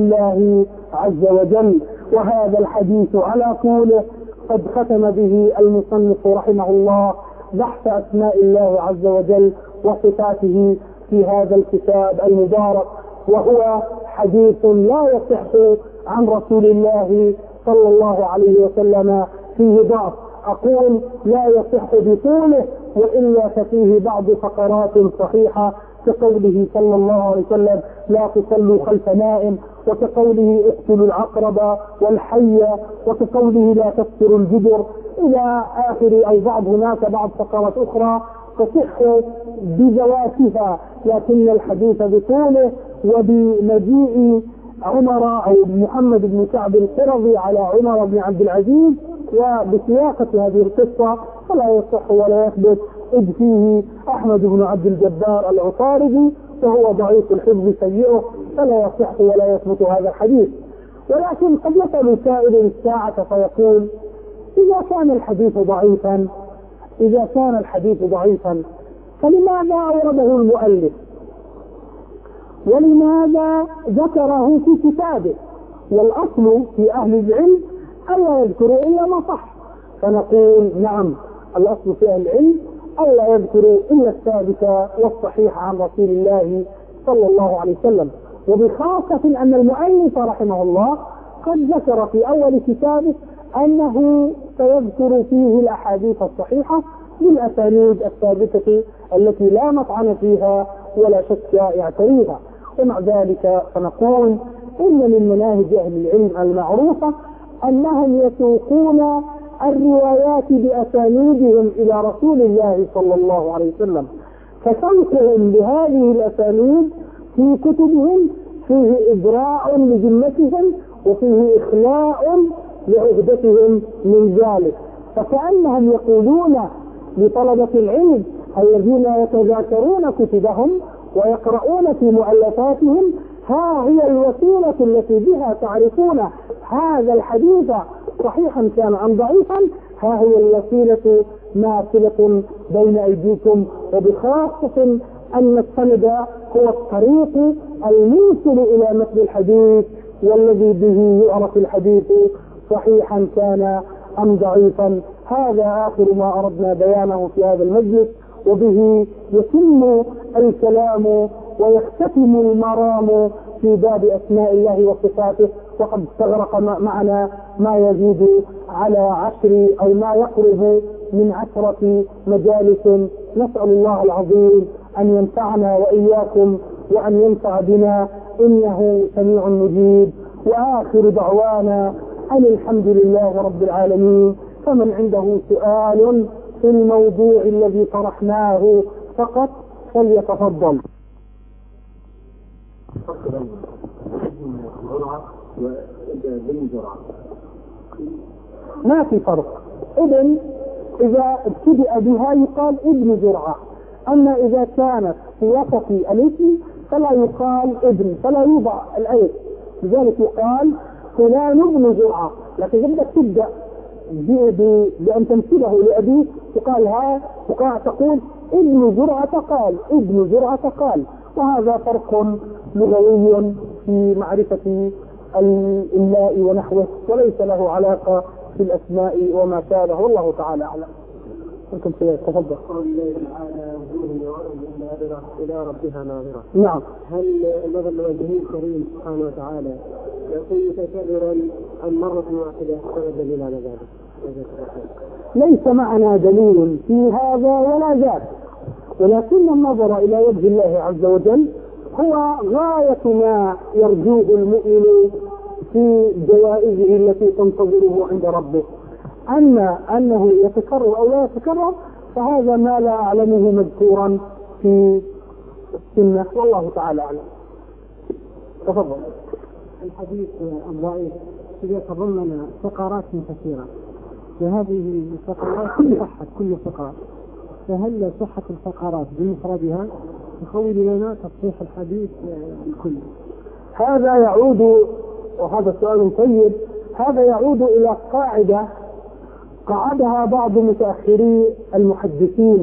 لله عز وجل. وهذا الحديث على طوله قد ختم به المصنف رحمه الله بحث أسماء الله عز وجل وصفاته في هذا الكتاب المبارك، وهو حديث لا يصح عن رسول الله صلى الله عليه وسلم، فيه ضعف. أقول لا يصح بطوله، وإلا ففيه بعض فقرات صحيحة كقوله صلى الله عليه وسلم لا تصلوا خلف نائم، وكقوله اقتلوا العقرب والحية، وكقوله لا تكسروا الجدر إلى آخر أي بعض. هناك بعض فقرات أخرى تصح بذواتها، لكن الحديث بطوله وبمجيء عمر أو محمد بن كعب القرظي على عمر بن عبد العزيز وبسياقة هذه القصة فلا يصح ولا يثبت، إذ فيه أحمد بن عبد الجبار العطاردي وهو ضعيف الحفظ سيئه، فلا يصح ولا يثبت هذا الحديث. ولكن قد يسأل سائل الساعة فيقول إذا كان الحديث ضعيفا إذا كان الحديث ضعيفا فلماذا أورده المؤلف؟ ولماذا ذكره في كتابه؟ والأصل في أهل العلم ألا يذكروا إلا ما صح. فنقول نعم، الأصل في أهل العلم ألا يذكروا إلا الثابت والصحيح عن رسول الله صلى الله عليه وسلم، وبخاصة أن المؤلف رحمه الله قد ذكر في أول كتابه أنه سيذكر فيه الأحاديث الصحيحة بالأسانيد الثابتة التي لا مطعن فيها ولا شك يعتريها. ومع ذلك فنقول إن من مناهج أهل العلم المعروفة أنهم يسوقون الروايات بأسانيدهم إلى رسول الله صلى الله عليه وسلم، فسوقهم بهذه الأسانيد في كتبهم فيه إجراء لذمتهم وفيه إخلاء لعهدتهم من ذلك، فكأنهم يقولون لطلبة العلم الذين يتذاكرون كتبهم ويقرؤون في مؤلفاتهم ها هي الوسيلة التي بها تعرفون هذا الحديث صحيحا كان أم ضعيفا، ها هي الوسيلة ماثلة بين أيديكم، وبخاصة أن السند هو الطريق الموصل إلى مثل الحديث والذي به يعرف الحديث صحيحا كان أم ضعيفا. هذا آخر ما أردنا بيانه في هذا المجلس، وبه يتم الكلام ويختتم المرام في باب أسماء الله وصفاته، وقد استغرق معنا ما يزيد على عشر أو ما يقرب من عشرة مجالس. نسأل الله العظيم أن ينفعنا وإياكم وأن ينفع بنا، إنه سميع مجيب. وآخر دعوانا أن الحمد لله رب العالمين. فمن عنده سؤال في الموضوع الذي طرحناه فقط فليتفضل. ما في فرق. إذن إذا ابتدأ بها يقال ابن زرعة، أما إذا كانت في وسط الاسم فلا يقال ابن، فلا يوضع الألف، لذلك يقال فلان ابن زرعة. لكن بدك تبدأ بأن تنسبه لأبيه تقال ها تقال تقول ابن زرعة قال ابن زرعة قال. وهذا فرق لغوي في معرفة الإملاء ونحوه، وليس له علاقة في الأسماء وما شابه، والله تعالى أعلم. ممكن تفضل. قول الله تعالى ناظرة إلى ربها ناظرة. نعم. هل النظر لوجهه الكريم سبحانه وتعالى يكون متكررا أم مرة واحدة؟ هذا الدليل على ذلك. ليس معنا دليل في هذا ولا ذاك، ولكن النظر إلى وجه الله عز وجل هو غاية ما يرجوه المؤمن في جوائزه التي تنتظره عند ربه. أما أنه يتكرر أو لا يتكرر فهذا ما لا أعلمه مذكورا في السنة، والله تعالى أعلم. تفضل. الحديث الضعيف يتضمن فقرات كثيرة، وهذه الفقرات صحت كل فقرة، فهل صحة الفقرات بمفردها تخول لنا تصحيح الحديث الكل؟ هذا يعود، وهذا سؤال طيب، هذا يعود إلى قاعدة قعدها بعض متأخري المحدثين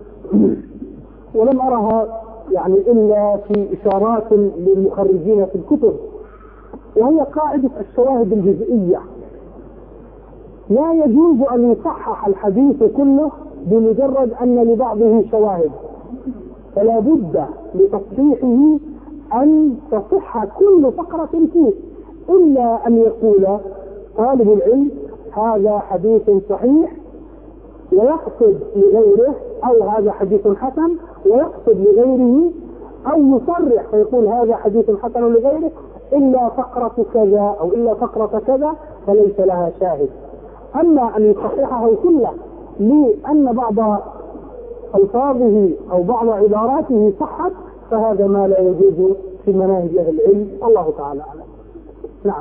ولم أرها يعني إلا في إشارات للمخرجين في الكتب، وهي قاعدة الشواهد الجزئية. لا يجوز أن يصحح الحديث كله بمجرد أن لبعضه شواهد، فلا بد لتصحيحه أن تصح كل فقرة فيه، إلا أن يقول طالب العلم هذا حديث صحيح ويقصد لغيره، أو هذا حديث حسن ويقصد لغيره، أو يصرح فيقول هذا حديث حسن لغيره إلا فقرة كذا أو إلا فقرة كذا، فليس لها شاهد. أما أن يصححه كله لأن بعض ألفاظه أو بعض عباراته صحت، فهذا ما لا يجوز في مناهج أهل العلم، الله تعالى أعلم. نعم.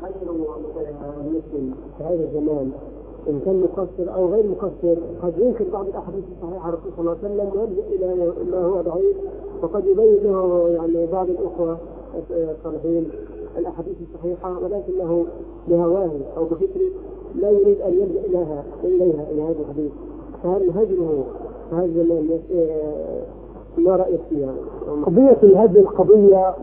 المسلم في هذا الزمان إن كان مقصر أو غير مقصر قد ينكر بعض الأحاديث الصحيحة عن الرسول صلى الله عليه وسلم ويلجأ إلى ما هو ضعيف، وقد يبين له يعني بعض الأخوة الصالحين الأحاديث الصحيحة، ولكنه بهواه أو بفكره لا يريد أن يلجأ إليها إليها إلى هذا الحديث، فهل هجره في هذا الزمان ما رأيك فيها؟ قضية الهجر قضية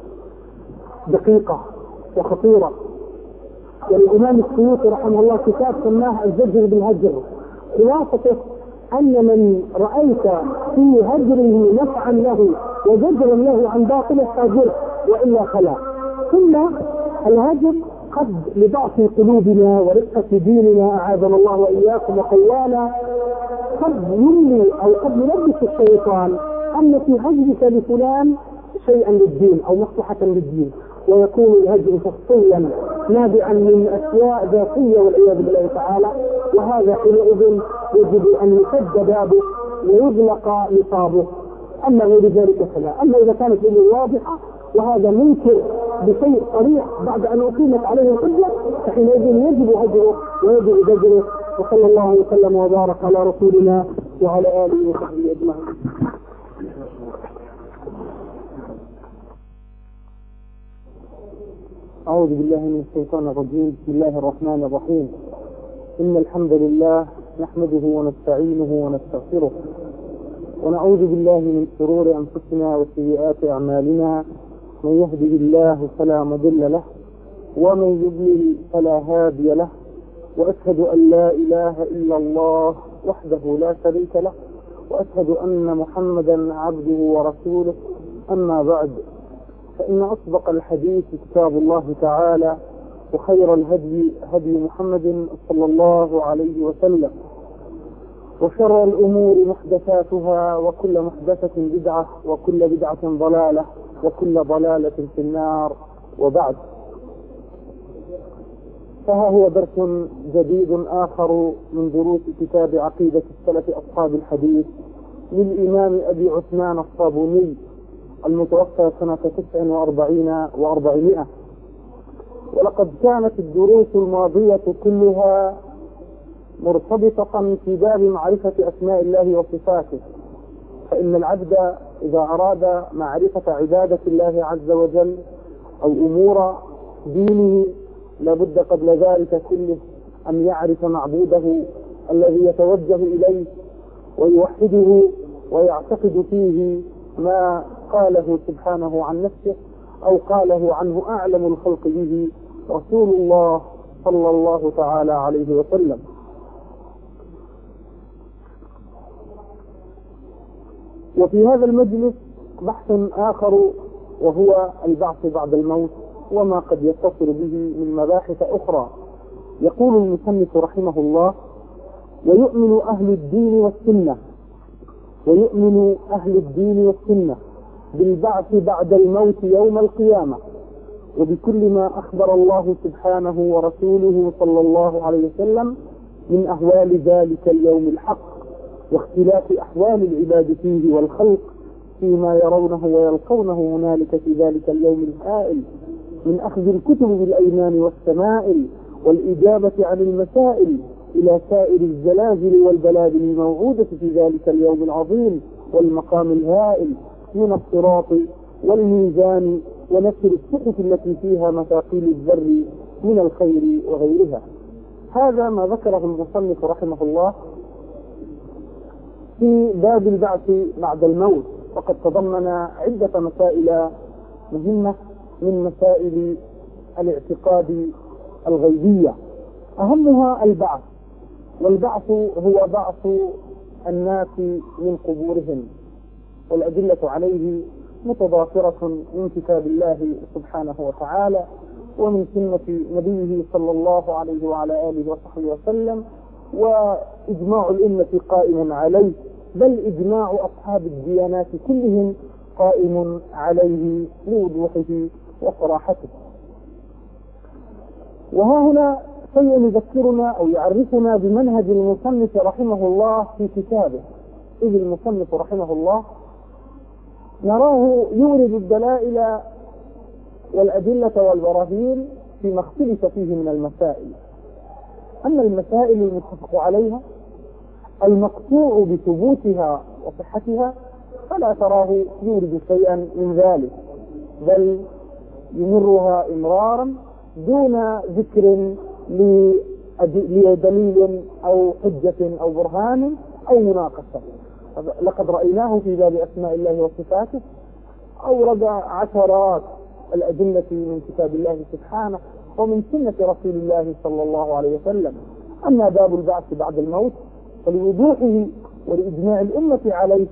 دقيقة وخطيرة، والإمام السيوطي رحمه الله كتاب سماه الزجر بالهجر. خلاصته أن من رأيت في هجره نفعا له وزجرا له عن باطله فاجره، وإلا خلا. ثم الهجر قد لضعف قلوبنا ورقة ديننا أعاذنا الله وإياكم وقوانا قد يملي أو قد يلبس الشيطان أن في هجرك لفلان شيئا للدين أو مصلحة للدين، ويكون الهجر شخصيا نابعا من أشياء ذاتية والعياذ بالله تعالى، وهذا حينئذ يجب أن يسد بابه ويغلق نصابه. أما غير ذلك فلا. أما إذا كانت الأمور واضحة وهذا منكر بشيء صريح بعد أن أقيمت عليه الحجة، فحينئذ يجب هجره ويجب زجره. وصلى الله وسلم وبارك على رسولنا وعلى آله وصحبه أجمعين. أعوذ بالله من الشيطان الرجيم. بسم الله الرحمن الرحيم. إن الحمد لله نحمده ونستعينه ونستغفره، ونعوذ بالله من شرور أنفسنا وسيئات أعمالنا. من يهده الله فلا مضل له، ومن يضلل فلا هادي له، وأشهد أن لا إله إلا الله وحده لا شريك له، وأشهد أن محمدا عبده ورسوله. أما بعد، فإن أصدق الحديث كتاب الله تعالى، وخير الهدي هدي محمد صلى الله عليه وسلم، وشر الأمور محدثاتها، وكل محدثة بدعة، وكل بدعة ضلالة، وكل ضلالة في النار. وبعد، فها هو درس جديد آخر من دروس كتاب عقيدة السلف أصحاب الحديث للإمام أبي عثمان الصابوني المتوفى سنة تسع وأربعين مرتبطة في باب معرفة أسماء الله وصفاته، فإن العبد إذا أراد معرفة عبادة الله عز وجل أو أمور دينه لابد قبل ذلك كله أن يعرف معبوده الذي يتوجه إليه ويوحده ويعتقد فيه ما قاله سبحانه عن نفسه أو قاله عنه أعلم الخلق به رسول الله صلى الله تعالى عليه وسلم. وفي هذا المجلس بحث آخر وهو البعث بعد الموت وما قد يتصل به من مباحث أخرى. يقول المصنف رحمه الله: ويؤمن أهل الدين والسنة ويؤمن أهل الدين والسنة بالبعث بعد الموت يوم القيامة، وبكل ما أخبر الله سبحانه ورسوله صلى الله عليه وسلم من أهوال ذلك اليوم الحق، واختلاف أحوال العباد فيه والخلق فيما يرونه ويلقونه هنالك في ذلك اليوم الهائل، من أخذ الكتب بالأيمان والشمائل والإجابة عن المسائل إلى سائر الزلازل والبلادل الموعودة في ذلك اليوم العظيم والمقام الهائل من الصراط والميزان ونشر الصحف التي فيها مثاقيل الذر من الخير وغيرها. هذا ما ذكره المصنف رحمه الله في باب البعث بعد الموت، وقد تضمن عدة مسائل مهمة من مسائل الاعتقاد الغيبية، أهمها البعث. والبعث هو بعث الناس من قبورهم، والأدلة عليه متضافرة من كتاب الله سبحانه وتعالى ومن سنة نبيه صلى الله عليه وعلى آله وصحبه وسلم، وإجماع الأمة قائم عليه، بل إجماع أصحاب الديانات كلهم قائم عليه لوضوحه وصراحته. وها هنا شيء يذكرنا أو يعرفنا بمنهج المصنف رحمه الله في كتابه، إذ المصنف رحمه الله نراه يورد الدلائل والأدلة والبراهين فيما اختلف فيه من المسائل. أما المسائل المتفق عليها المقطوع بثبوتها وصحتها فلا تراه يورد شيئا من ذلك، بل يمرها إمرارا دون ذكر لدليل أو حجة أو برهان أو مناقشة. لقد رأيناه في باب أسماء الله وصفاته أورد عشرات الأدلة من كتاب الله سبحانه ومن سنة رسول الله صلى الله عليه وسلم. أما باب البعث بعد الموت فلوضوحه ولإجماع الأمة عليه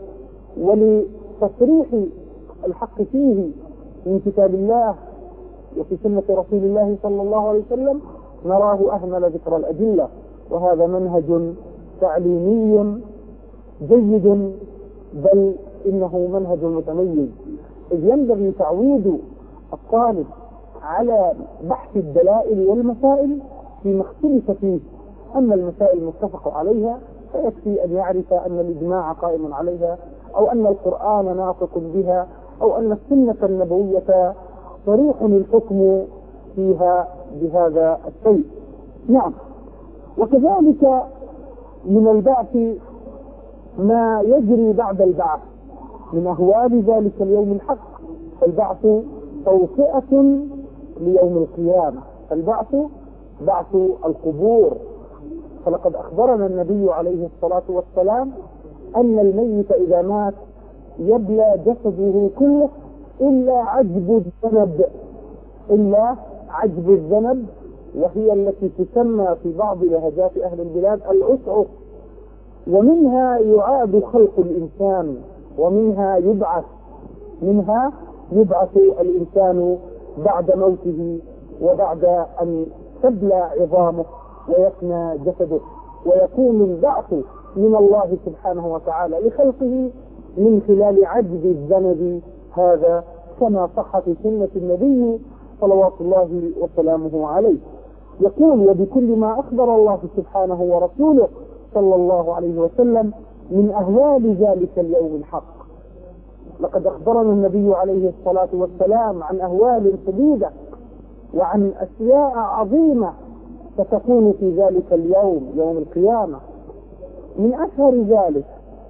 ولتصريح الحق فيه من كتاب الله وفي سنة رسول الله صلى الله عليه وسلم نراه أهمل ذكر الأدلة، وهذا منهج تعليمي جيد، بل إنه منهج متميز، إذ ينبغي تعويد الطالب على بحث الدلائل والمسائل فيما اختلف فيه. أما المسائل المتفق عليها فيكفي أن يعرف أن الإجماع قائم عليها، أو أن القرآن ناطق بها، أو أن السنة النبوية صريح الحكم فيها بهذا الشيء. نعم، وكذلك من البعث ما يجري بعد البعث من أهوال ذلك اليوم الحق. البعث توطئة ليوم القيامة، البعث بعث القبور. فلقد أخبرنا النبي عليه الصلاة والسلام أن الميت إذا مات يبلى جسده كله إلا عجب الذنب، إلا عجب الذنب، وهي التي تسمى في بعض لهجات أهل البلاد العسعق. ومنها يعاد خلق الإنسان، ومنها يبعث منها يبعث الإنسان بعد موته وبعد أن تبلى عظامه ويفنى جسده، ويكون البعث من الله سبحانه وتعالى لخلقه من خلال عجز الذنب، هذا كما صح في سنة النبي صلوات الله وسلامه عليه. يقول: وبكل ما أخبر الله سبحانه ورسوله صلى الله عليه وسلم من أهوال ذلك اليوم الحق. لقد أخبرنا النبي عليه الصلاة والسلام عن أهوال شديدة وعن أشياء عظيمة ستكون في ذلك اليوم يوم القيامة. من أشهر ذلك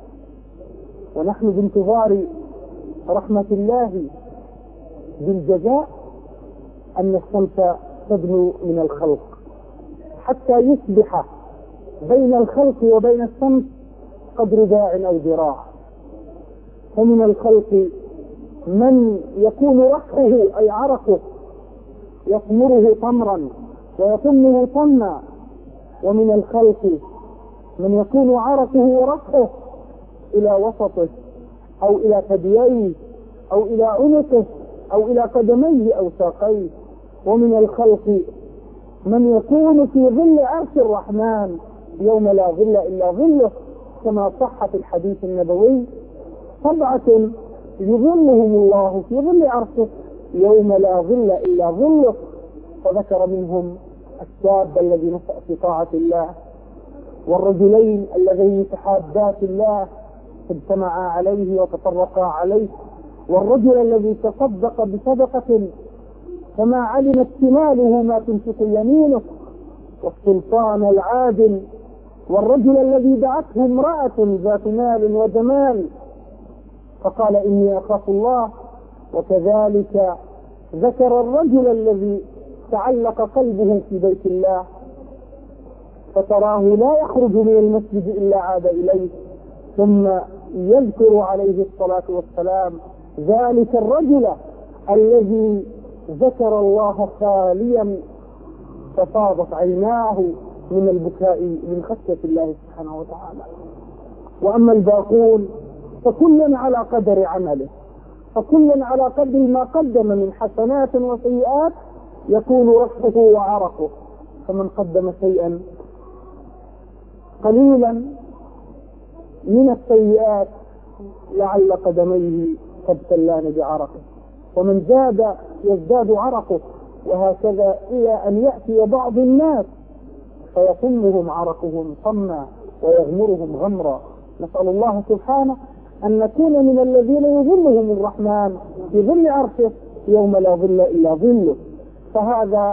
ونحن بانتظار رحمة الله بالجزاء أن الشمس تدنو من الخلق حتى يصبح بين الخلق وبين الشمس قدر باع أو ذراع. ومن الخلق من يكون رفعه أي عرقه يطمره طمرا ويطمه طما، ومن الخلق من يكون عرقه ورفعه إلى وسطه أو إلى ثدييه أو إلى عنقه أو إلى قدميه أو ساقيه. ومن الخلق من يكون في ظل عرش الرحمن يوم لا ظل إلا ظله، كما صح في الحديث النبوي: سبعة يظلهم الله في ظل عرشه يوم لا ظل إلا ظله. فذكر منهم الشاب الذي نشأ في طاعة الله، والرجلين اللذين تحابا في الله اجتمعا عليه وتفرقا عليه، والرجل الذي تصدق بصدقة فما علمت شماله ما تنفق يمينه، والسلطان العادل، والرجل الذي دعته امرأة ذات مال وجمال فقال إني أخاف الله. وكذلك ذكر الرجل الذي تعلق قلبه في بيت الله فتراه لا يخرج من المسجد إلا عاد إليه، ثم يذكر عليه الصلاة والسلام ذلك الرجل الذي ذكر الله خاليا ففاضت عيناه من البكاء من خشية الله سبحانه وتعالى. وأما الباقون فكل على قدر عمله، فكل على قدر ما قدم من حسنات وسيئات يكون رفعه وعرقه. فمن قدم شيئا قليلا من السيئات لعل قدميه قد تلان بعرقه، ومن زاد يزداد عرقه، وهكذا إلى أن يأتي بعض الناس فيطمهم عرقهم طما ويغمرهم غمرا. نسأل الله سبحانه أن نكون من الذين يظلهم الرحمن في ظل عرشه يوم لا ظل إلا ظله. فهذا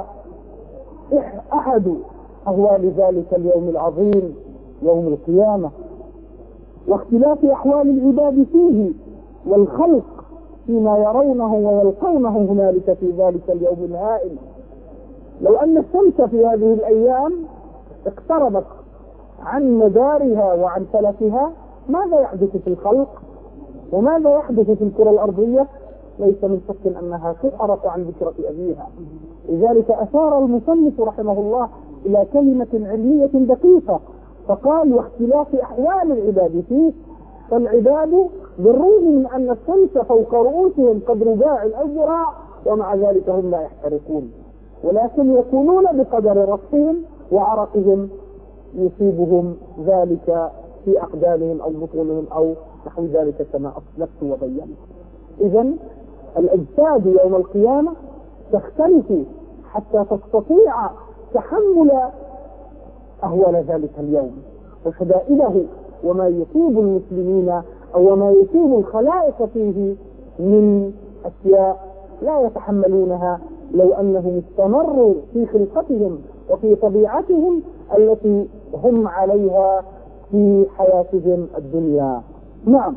أحد أهوال ذلك اليوم العظيم يوم القيامة، واختلاف أحوال العباد فيه والخلق فيما يرونه ويلقونه هنالك في ذلك اليوم الهائل. لو أن الشمس في هذه الأيام اقتربت عن مدارها وعن فلكها ماذا يحدث في الخلق وماذا يحدث في الكرة الأرضية؟ ليس من شك أنها تحرق عن ذكرى أبيها. لذلك أشار المصنف رحمه الله إلى كلمة علمية دقيقة فقال: واختلاف أحوال العباد فيه. فالعباد بالرغم من أن الشمس فوق رؤوسهم قدر باع أو ذراع ومع ذلك هم لا يحترقون، ولكن يكونون بقدر رفعهم وعرقهم يصيبهم ذلك في أقدامهم أو بطونهم أو نحو ذلك كما أسلفت وبينت. إذن الأجساد يوم القيامة تختلف حتى تستطيع تحمل أهوال ذلك اليوم وشدائده وما يصيب المسلمين أو وما يصيب الخلائق فيه من أشياء لا يتحملونها لو أنهم استمروا في خلقتهم وفي طبيعتهم التي هم عليها في حياتهم الدنيا. نعم،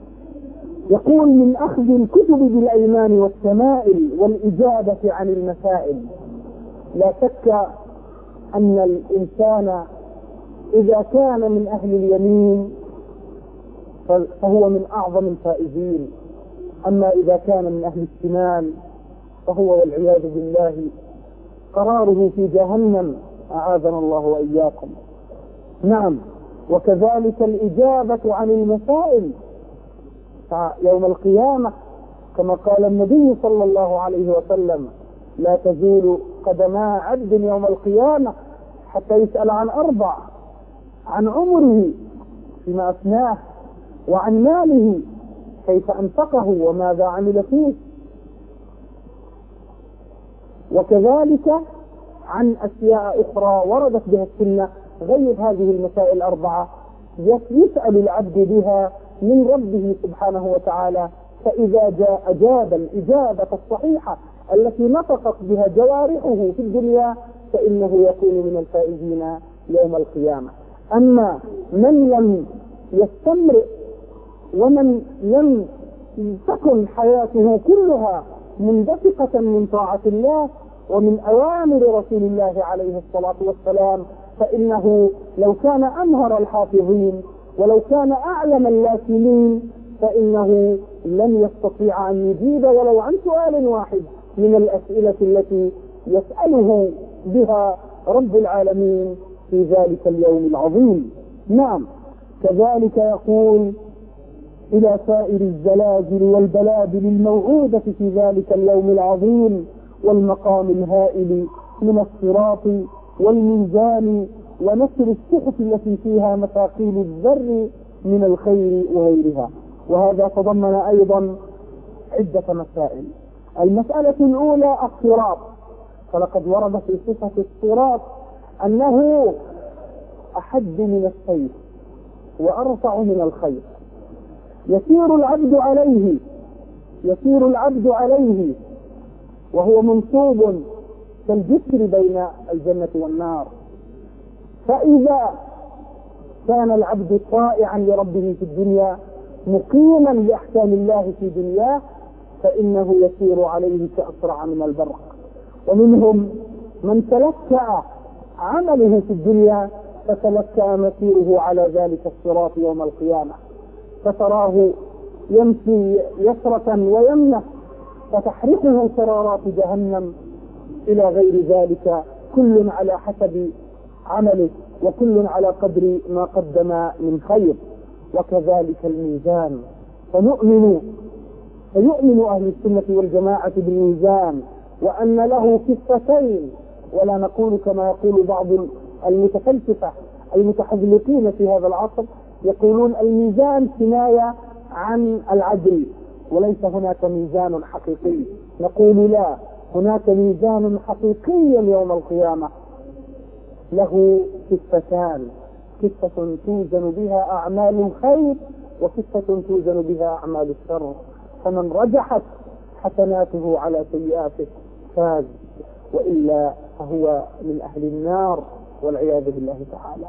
يقول: من أخذ الكتب بالأيمان والشمائل والإجابة عن المسائل. لا شك أن الإنسان إذا كان من أهل اليمين فهو من أعظم الفائزين، أما إذا كان من أهل الشمال فهو والعياذ بالله قراره في جهنم، أعاذنا الله وإياكم. نعم، وكذلك الإجابة عن المسائل يوم القيامة كما قال النبي صلى الله عليه وسلم: لا تزول قدما عبد يوم القيامة حتى يسأل عن أربع: عن عمره فيما أفناه، وعن ماله كيف أنفقه وماذا عمل فيه، وكذلك عن أشياء أخرى وردت بها السنة غير هذه المسائل الأربعة يسأل العبد بها من ربه سبحانه وتعالى. فإذا جاء أجاب الإجابة الصحيحة التي نطقت بها جوارحه في الدنيا فإنه يكون من الفائزين يوم القيامة. أما من لم يستمر ومن لم تكن حياته كلها مندفقة من طاعة الله ومن أوامر رسول الله عليه الصلاة والسلام، فإنه لو كان أمهر الحافظين ولو كان أعلم اللاكمين فإنه لن يستطيع أن يجيب ولو عن سؤال واحد من الأسئلة التي يسأله بها رب العالمين في ذلك اليوم العظيم. نعم، كذلك يقول إلى سائر الزلازل والبلابل الموعودة في ذلك اليوم العظيم والمقام الهائل من الصراط والميزان ونشر الصحف التي فيها مثاقيل الذر من الخير وغيرها. وهذا تضمن أيضا عدة مسائل. المسألة الأولى الصراط، فلقد ورد في صفة الصراط أنه أحد من السيف وأرفع من الخير، يسير العبد عليه يسير العبد عليه وهو منصوب كالجسر بين الجنة والنار. فإذا كان العبد طائعا لربه في الدنيا مقيما لأحكام الله في دنياه فإنه يسير عليه كأسرع من البرق. ومنهم من تلكأ عمله في الدنيا فتلكأ مسيره على ذلك الصراط يوم القيامة، فتراه يمشي يسرة ويمنة فتحرقه شرارات جهنم إلى غير ذلك، كل على حسب عمله وكل على قدر ما قدم من خير. وكذلك الميزان، فنؤمن فيؤمن أهل السنة والجماعة بالميزان وأن له كفتين، ولا نقول كما يقول بعض المتفلسفة المتحذلقين في هذا العصر، يقولون الميزان كناية عن العدل وليس هناك ميزان حقيقي. نقول لا، هناك ميزان حقيقي يوم القيامة له كفتان، كفة توزن بها أعمال الخير وكفة توزن بها أعمال الشر، فمن رجحت حسناته على سيئاته فاز، وإلا فهو من أهل النار والعياذ بالله تعالى.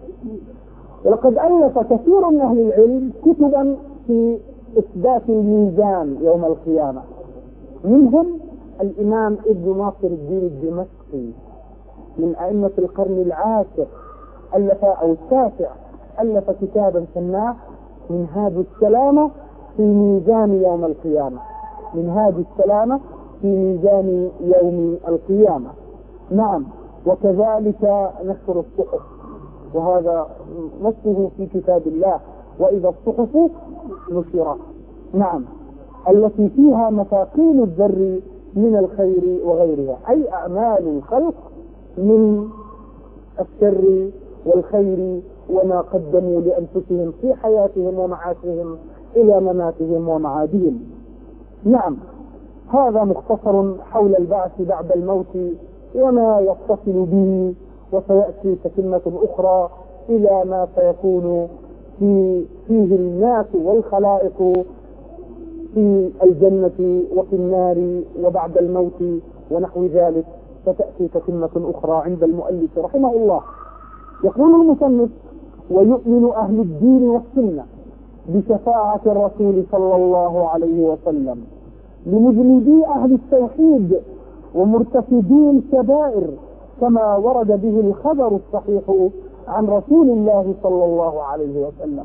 ولقد ألف كثير من أهل العلم كتبا في إثبات الميزان يوم القيامة، منهم الإمام ابن ناصر الدين الدمشقي من أئمة القرن العاشر، ألف أو التاسع ألف كتابا سماه منهاج السلامة في ميزان يوم القيامة، منهاج السلامة في ميزان يوم القيامة. نعم، وكذلك نشر الصحف، وهذا نصه في كتاب الله، وإذا الصحف نشرت، نعم، التي فيها مثاقيل الذر من الخير وغيرها، أي أعمال الخلق من الشر والخير وما قدموا لأنفسهم في حياتهم ومعاشهم إلى مماتهم ومعادهم. نعم، هذا مختصر حول البعث بعد الموت وما يتصل به، وسيأتي تتمة أخرى إلى ما سيكون في فيه الناس والخلائق في الجنة وفي النار وبعد الموت ونحو ذلك، فتأتي تتمة أخرى عند المؤلف رحمه الله. يقول المصنف: ويؤمن أهل الدين والسنة بشفاعة الرسول صلى الله عليه وسلم لمذنبي أهل التوحيد ومرتكبي الكبائر كما ورد به الخبر الصحيح عن رسول الله صلى الله عليه وسلم.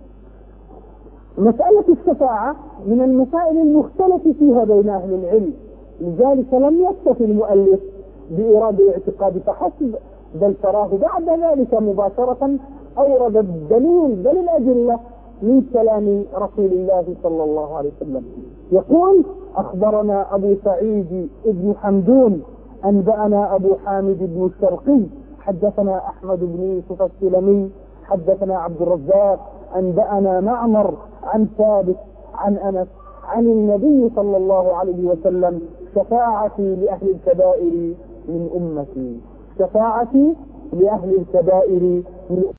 مسألة الشفاعة من المسائل المختلف فيها بين أهل العلم، لذلك لم يكتفي المؤلف بإيراد الاعتقاد فحسب، بل تراه بعد ذلك مباشرة أورد الدليل بل الأدلة من كلام رسول الله صلى الله عليه وسلم. يقول: أخبرنا أبو سعيد بن حمدون أنبأنا أبو حامد بن الشرقي حدثنا أحمد بن يوسف السلمي حدثنا عبد الرزاق أنبأنا معمر عن ثابت عن أنس عن النبي صلى الله عليه وسلم: شفاعتي لأهل الكبائر من أمتي، شفاعتي لأهل الكبائر من